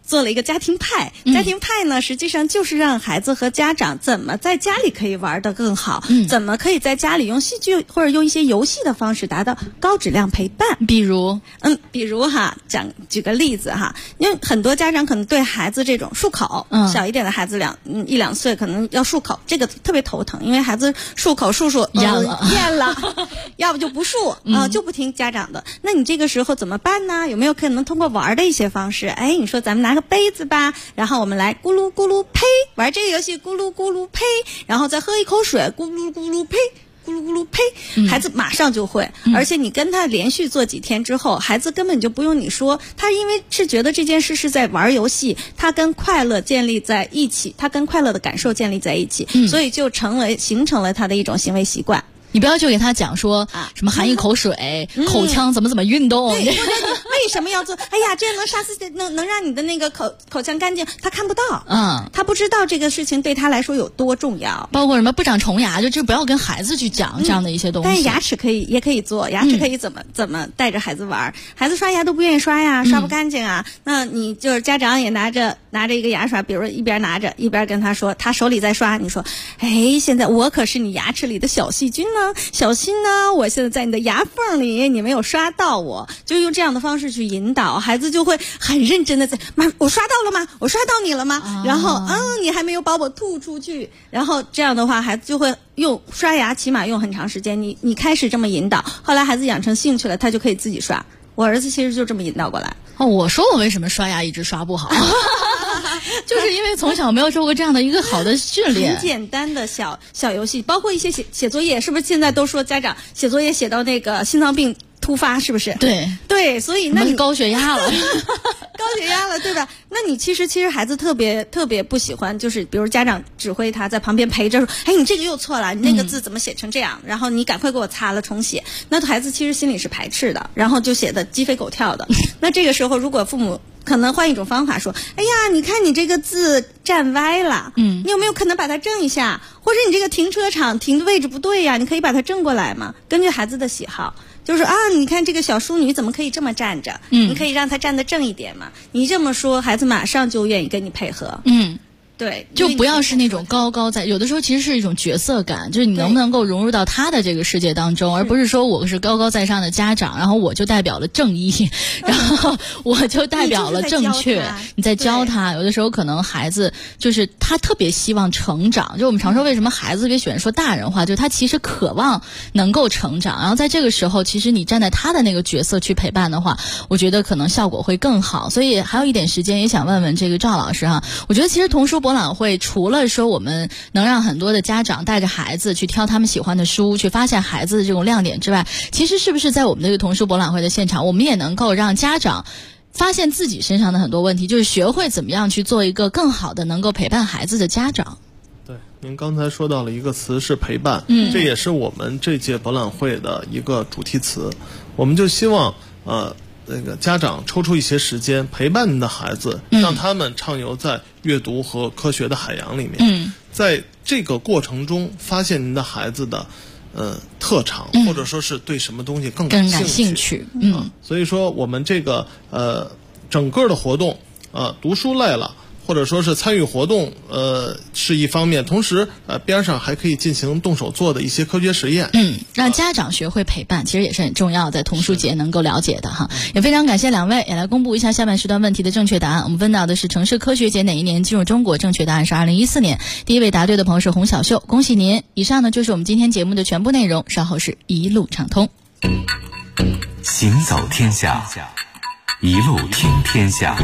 做了一个家庭派。家庭派呢，实际上就是让孩子和家长怎么在家里可以玩得更好，怎么可以在家里用戏剧或者用一些游戏的方式达到高质量陪伴。 比如举个例子哈，因为很多家长可能对孩子这种漱口，小一点的孩子一两岁可能要漱口，这个特别头疼，因为孩子漱口厌了，要不就不漱就不听家长的。那你这个时候怎么办呢？有没有可能通过玩的一些方式？你说咱们拿个杯子吧，然后我们来咕噜咕噜呸，玩这个游戏咕噜咕噜呸，然后再喝一口水咕噜咕噜呸。咕噜咕噜呸，孩子马上就会，而且你跟他连续做几天之后，孩子根本就不用你说，他因为是觉得这件事是在玩游戏，他跟快乐建立在一起，他跟快乐的感受建立在一起，所以就形成了他的一种行为习惯。 你不要就给他讲说什么含一口水，口腔怎么运动， 对，为什么要做？哎呀，这样能杀死能让你的那个口腔干净，他看不到，他不知道这个事情对他来说有多重要。 包括什么不长虫牙，就不要跟孩子去讲这样的一些东西。 但是牙齿也可以做，牙齿可以怎么带着孩子玩？孩子刷牙都不愿意刷呀，刷不干净啊。那你就是家长也拿着一个牙刷，比如说一边拿着一边跟他说，他手里在刷，你说，现在我可是你牙齿里的小细菌呢。小心呢，我现在在你的牙缝里，你没有刷到我，就用这样的方式去引导孩子，就会很认真的在妈，我刷到了吗？我刷到你了吗？然后你还没有把我吐出去，然后这样的话，孩子就会用刷牙，起码用很长时间。你开始这么引导，后来孩子养成兴趣了，他就可以自己刷。我儿子其实就这么引导过来。 我说我为什么刷牙一直刷不好？就是因为从小没有受过这样的一个好的训练。 很简单的小游戏，包括一些写作业，是不是现在都说家长写作业写到那个心脏病突发，是不是？对，所以那你高血压了， 对吧？那你其实孩子特别不喜欢，就是比如家长指挥他在旁边陪着说，你这个又错了，你那个字怎么写成这样？然后你赶快给我擦了重写。那孩子其实心里是排斥的，然后就写的鸡飞狗跳的。那这个时候如果父母可能换一种方法说，你看你这个字站歪了，你有没有可能把它正一下？或者你这个停车场停的位置不对呀，你可以把它正过来吗？根据孩子的喜好，就是说你看这个小淑女怎么可以这么站着？你可以让她站得正一点嘛。你这么说，孩子马上就愿意跟你配合。对， 就不要是那种高在，有的时候其实是一种角色感，就是你能不能够融入到他的这个世界当中，而不是说我是高在上的家长，然后我就代表了正义，然后我就代表了正确。你在教他，有的时候可能孩子就是他特别希望成长，就我们常说为什么孩子特别喜欢说大人话，就是他其实渴望能够成长，然后在这个时候，其实你站在他的那个角色去陪伴的话，我觉得可能效果会更好。所以还有一点时间，也想问问这个赵老师哈，我觉得其实童书博览会除了说我们能让很多的家长带着孩子去挑他们喜欢的书，去发现孩子的这种亮点之外，其实是不是在我们这个童书博览会的现场，我们也能够让家长发现自己身上的很多问题，就是学会怎么样去做一个更好的能够陪伴孩子的家长。 对，您刚才说到了一个词是陪伴，这也是我们这届博览会的一个主题词。我们就希望那个家长抽出一些时间陪伴您的孩子，让他们畅游在阅读和科学的海洋里面。在这个过程中发现您的孩子的特长，或者说是对什么东西更感兴趣。所以说我们这个整个的活动读书类了，或者说是参与活动是一方面，同时边上还可以进行动手做的一些科学实验。 让家长学会陪伴，其实也是很重要的，童书节能够了解的哈。也非常感谢两位，也来公布一下下半时段问题的正确答案。我们问到的是城市科学节哪一年进入中国，正确答案是2014年。第一位答对的朋友是洪小秀，恭喜您。以上呢就是我们今天节目的全部内容，稍后是一路畅通。 行走天下，一路听天下。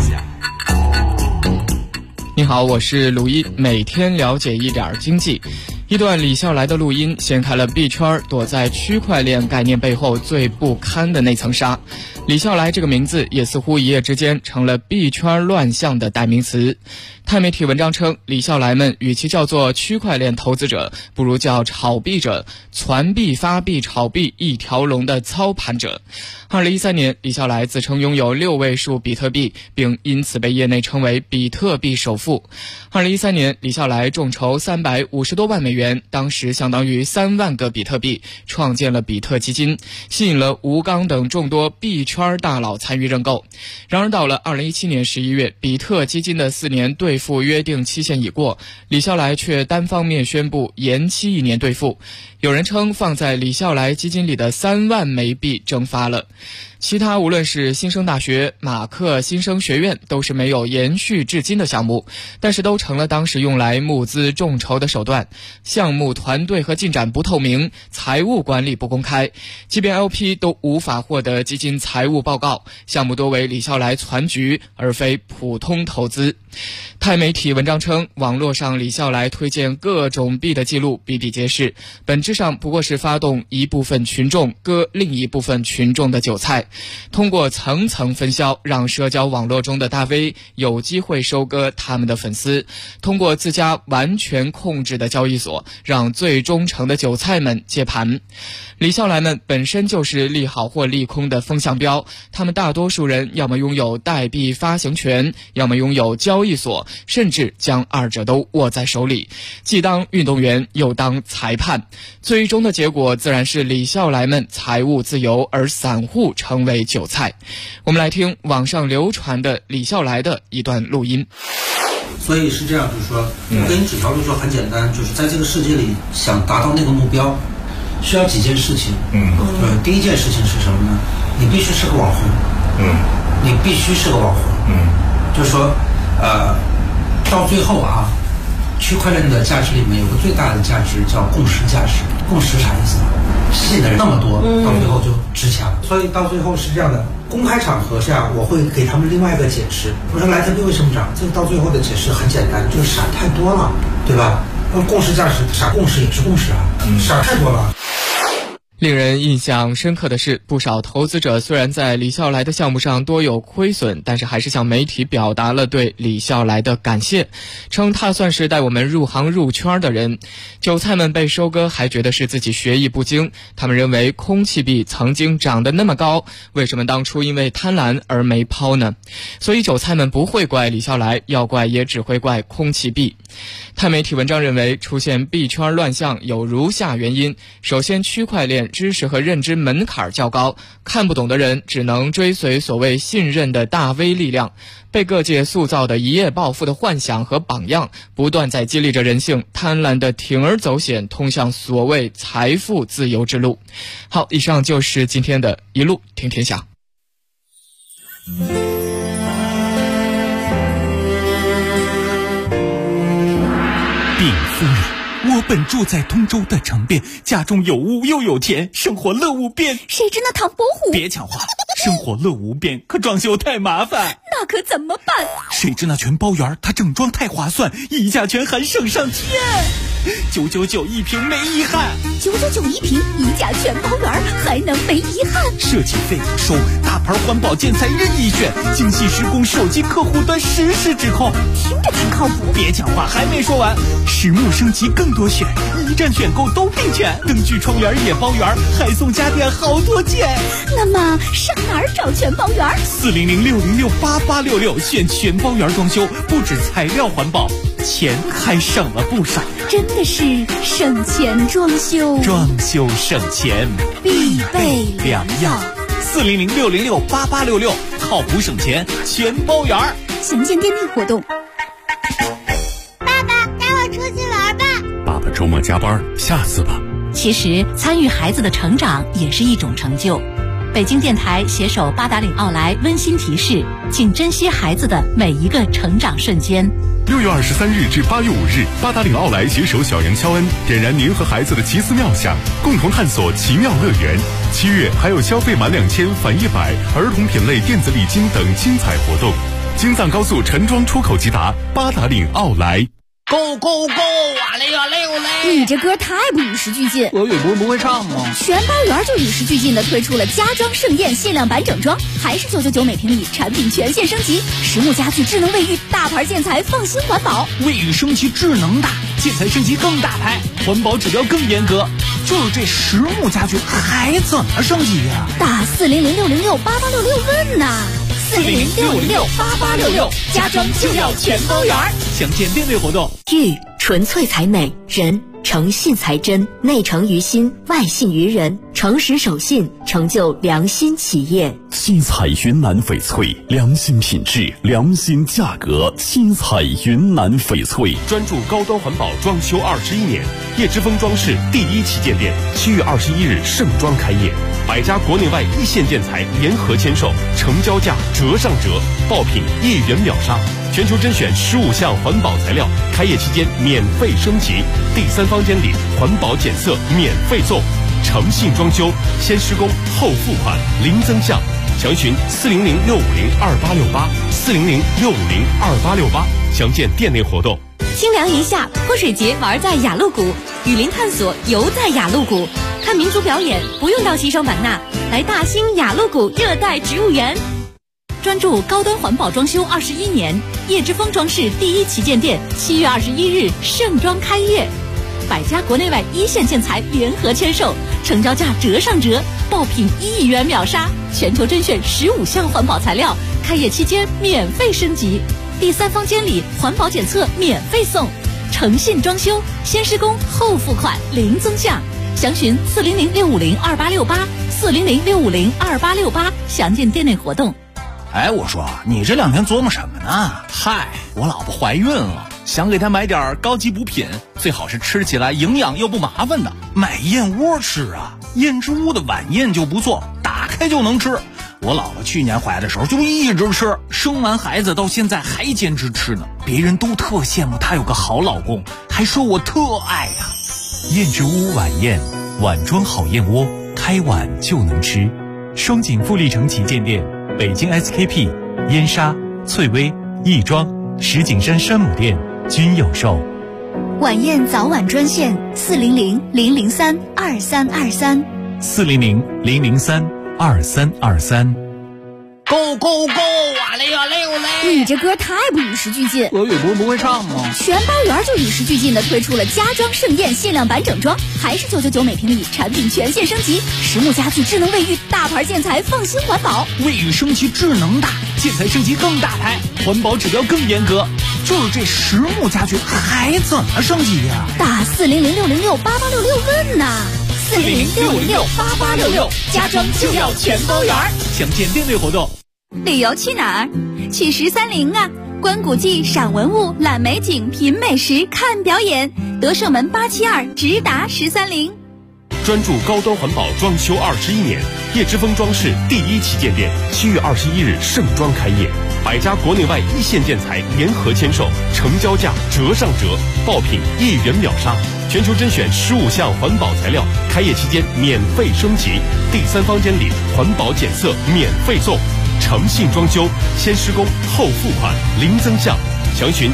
你好，我是鲁一，每天了解一点经济。一段李笑来的录音掀开了币圈躲在区块链概念背后最不堪的那层纱。李笑来这个名字也似乎一夜之间成了币圈乱象的代名词。他泰媒体文章称，李笑来们与其叫做区块链投资者，不如叫炒币者，传币、发币、炒币一条龙的操盘者。2013年，李笑来自称拥有6位数比特币，并因此被业内称为比特币首富。2013年，李笑来众筹350多万美元，当时相当于3万个比特币，创建了比特基金，吸引了吴刚等众多币圈大佬参与认购。然而到了2017年11月，比特基金的4年兑付约定期限已过，李笑来却单方面宣布延期1年兑付。有人称放在李笑来基金里的3万枚币蒸发了。其他无论是新生大学、马克新生学院，都是没有延续至今的项目，但是都成了当时用来募资众筹的手段。项目团队和进展不透明，财务管理不公开，即便 LP 都无法获得基金财务报告，项目多为李笑来攒局，而非普通投资。泰媒体文章称，网络上李笑来推荐各种币的记录比比皆是，本质上不过是发动一部分群众割另一部分群众的韭菜，通过层层分销，让社交网络中的大 V 有机会收割他们的粉丝，通过自家完全控制的交易所，让最忠诚的韭菜们接盘。李笑来们本身就是利好或利空的风向标，他们大多数人要么拥有代币发行权，要么拥有交易所，甚至将二者都握在手里，既当运动员又当裁判。最终的结果自然是李笑来们财务自由，而散户成为韭菜。我们来听网上流传的李笑来的一段录音。 所以是这样，就是说我给你指条，就是说很简单，就是在这个世界里想达到那个目标需要几件事情。第一件事情是什么呢？你必须是个网红。你必须是个网红。就是说到最后啊，区块链的价值里面有个最大的价值叫共识价值。共识啥意思呢？吸引的人那么多，到最后就值钱了。所以到最后是这样的，公开场合下我会给他们另外一个解释。我说莱特币为什么涨？这个到最后的解释很简单，就是闪太多了，对吧？共识价值，啥共识也是共识啊，闪太多了。 令人印象深刻的是，不少投资者虽然在李笑来的项目上多有亏损，但是还是向媒体表达了对李笑来的感谢，称他算是带我们入行入圈的人。韭菜们被收割还觉得是自己学艺不精，他们认为空气币曾经涨得那么高，为什么当初因为贪婪而没抛呢？所以韭菜们不会怪李笑来，要怪也只会怪空气币。泰媒体文章认为，出现币圈乱象有如下原因：首先，区块链知识和认知门槛较高，看不懂的人只能追随所谓信任的大 V 力量，被各界塑造的一夜暴富的幻想和榜样，不断在激励着人性贪婪的铤而走险，通向所谓财富自由之路。好，以上就是今天的一路听天下。 禀夫人，我本住在通州的城边，家中有屋又有田，生活乐无边。 谁知那唐伯虎…… 别抢话，生活乐无边，可装修太麻烦。 那可怎么办？ 谁知那全包园，它整装太划算，溢价全含省上天。999一瓶没遗憾 ，999一瓶，溢价全包圆，还能没遗憾？ 设计费收，大牌环保建材任意选，精细施工，手机客户端实时指控， 听着挺靠谱。 别讲话，还没说完，实木升级更多选，一站选购都并全，灯具窗帘也包圆，还送家电好多件。 那么上哪儿找全包圆？400-606-8866，选全包圆装修，不止材料环保，钱还省了不少。真的是省钱装修， 装修省钱必备良药。 400-606-8866，靠谱省钱全包圆。 详见店内活动。 爸爸带我出去玩吧。 爸爸周末加班，下次吧。 其实参与孩子的成长也是一种成就。北京电台携手八达岭奥莱温馨提示，请珍惜孩子的每一个成长瞬间。 6月23日至8月5日，八达岭奥莱携手小杨肖恩，点燃您和孩子的奇思妙想，共同探索奇妙乐园。7月还有消费满2000返100，儿童品类电子礼金等精彩活动。京藏高速陈庄出口即达，八达岭奥莱。 Go go go 啊嘞啊嘞嘞！ 你这歌太不与时俱进。 俄语不会唱吗？ 全包圆就与时俱进的推出了家装盛宴限量版整装，还是999每平米，产品全线升级，实木家具、智能卫浴，大牌建材，放心环保。 卫浴升级智能大，建材升级更大牌，环保指标更严格。就是这实木家具还怎么升级呀？ 打400-606-8866问呐，400-606-8866，家装就要全包圆。 详见店内活动。 玉纯粹才美，人诚信才真，内诚于心，外信于人，诚实守信，成就良心企业。 七彩云南翡翠，良心品质，良心价格。七彩云南翡翠专注高端环保装修21年，叶之峰装饰第一旗舰店7月21日盛装开业，100家国内外一线建材联合签售，成交价折上折，爆品1元秒杀，全球甄选15项环保材料，开业期间免费升级，第3房间里环保检测免费送，诚信装修，先施工后付款，零增项。详询400-650-2868，400-650-2868，详见店内活动。 清凉一夏，泼水节玩在雅鹿谷，雨林探索游在雅鹿谷，看民族表演不用到西双版纳，来大兴雅鹿谷热带植物园。专注高端环保装修21年，叶之峰装饰第一旗舰店7月21日盛装开业，100家国内外一线建材联合签售，成交价折上折，爆品1亿元秒杀，全球甄选15项环保材料，开业期间免费升级，第3房间里环保检测免费送，诚信装修，先施工后付款，零增项。详询400-650-2868，400-650-2868，详见店内活动。 哎，我说你这2天琢磨什么呢？嗨，我老婆怀孕了，想给她买点高级补品，最好是吃起来营养又不麻烦的。买燕窝吃啊，燕之屋的晚宴就不错，打开就能吃。我姥姥去年怀的时候就一直吃，生完孩子到现在还坚持吃呢。别人都特羡慕她有个好老公，还说我特爱呀。 燕之屋晚宴，碗装好燕窝，开碗就能吃。双井富力城旗舰店，北京 SKP、燕莎、翠微、亦庄、石景山山姆店均有售。 晚宴早晚专线400-003-2323。 400-003-2323。 Go go go 啊嘞啊嘞嘞！ 你这歌太不与时俱进。 俄语不会唱吗？ 全包圆就与时俱进的推出了家装盛宴限量版整装，还是999每平米，产品全线升级，实木家具、智能卫浴，大牌建材，放心环保。 卫浴升级智能大，建材升级更大牌，环保指标更严格。就是这实木家具还怎么升级呀？ 打400-606-8866问呐，400-606-8866，家装就要全包圆。 详见店内活动。 旅游去哪儿？去13陵啊！观古迹、赏文物、览美景、品美食、看表演。德胜门872直达13陵。 专注高端环保装修21年，叶之峰装饰第一旗舰店7月21日盛装开业，100家国内外一线建材联合签售，成交价折上折，爆品1元秒杀，全球甄选15项环保材料，开业期间免费升级，第3房间里环保检测免费送，诚信装修，先施工后付款，零增项。详询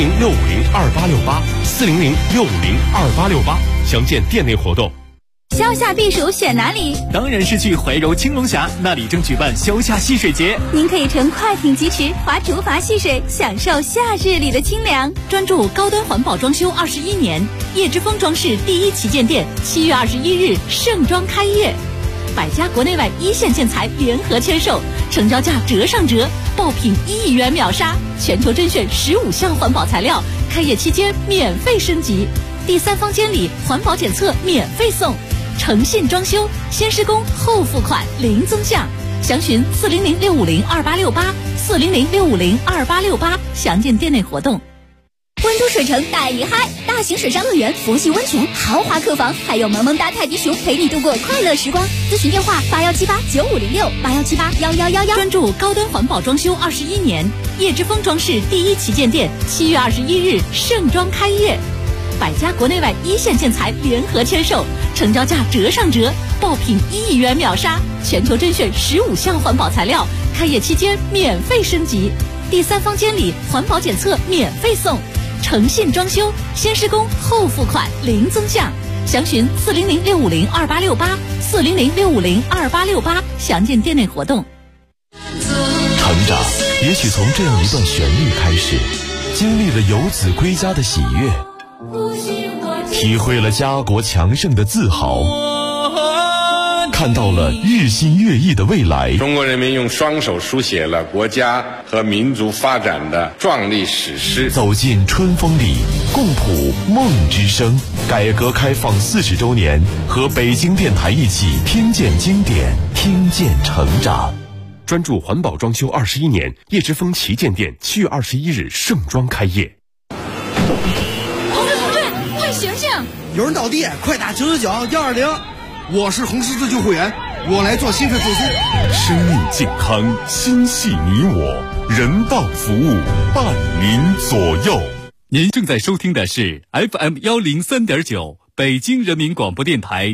400-650-2868，400-650-2868，详见店内活动。 消夏避暑选哪里？ 当然是去怀柔青龙峡，那里正举办消夏戏水节。 您可以乘快艇疾驰，划竹筏戏水，享受夏日里的清凉。 专注高端环保装修21年，叶之峰装饰第一旗舰店7月21日盛装开业，100家国内外一线建材联合签售，成交价折上折，爆品1亿元秒杀，全球甄选15项环保材料，开业期间免费升级，第3房间里环保检测免费送，诚信装修，先施工后付款，零增项。详询400-650-2868，400-650-2868，详见店内活动。 温都水城带你嗨！大型水上乐园、佛系温泉、豪华客房，还有萌萌哒泰迪熊陪你度过快乐时光。咨询电话81789506，81781111。 专注高端环保装修21年，叶之峰装饰第一旗舰店7月21日盛装开业，100家国内外一线建材联合签售，成交价折上折，爆品1亿元秒杀，全球甄选15项环保材料，开业期间免费升级，第3房间里环保检测免费送， 诚信装修，先施工后付款零增项，详询400-650-2868，400-650-2868，详见店内活动。 成长也许从这样一段旋律开始，经历了游子归家的喜悦，体会了家国强盛的自豪，看到了日新月异的未来。 中国人民用双手书写了国家和民族发展的壮丽史诗。 走进春风里，共谱梦之声。改革开放40周年，和北京电台一起听见经典，听见成长。 专注环保装修21年，叶之峰旗舰店7月21日盛装开业。 同志，快醒醒！ 有人倒地，快打999-120。我是红十字救护员，我来做心肺复苏。 生命健康，心系你我，人道服务伴您左右。 您正在收听的是 FM103.9北京人民广播电台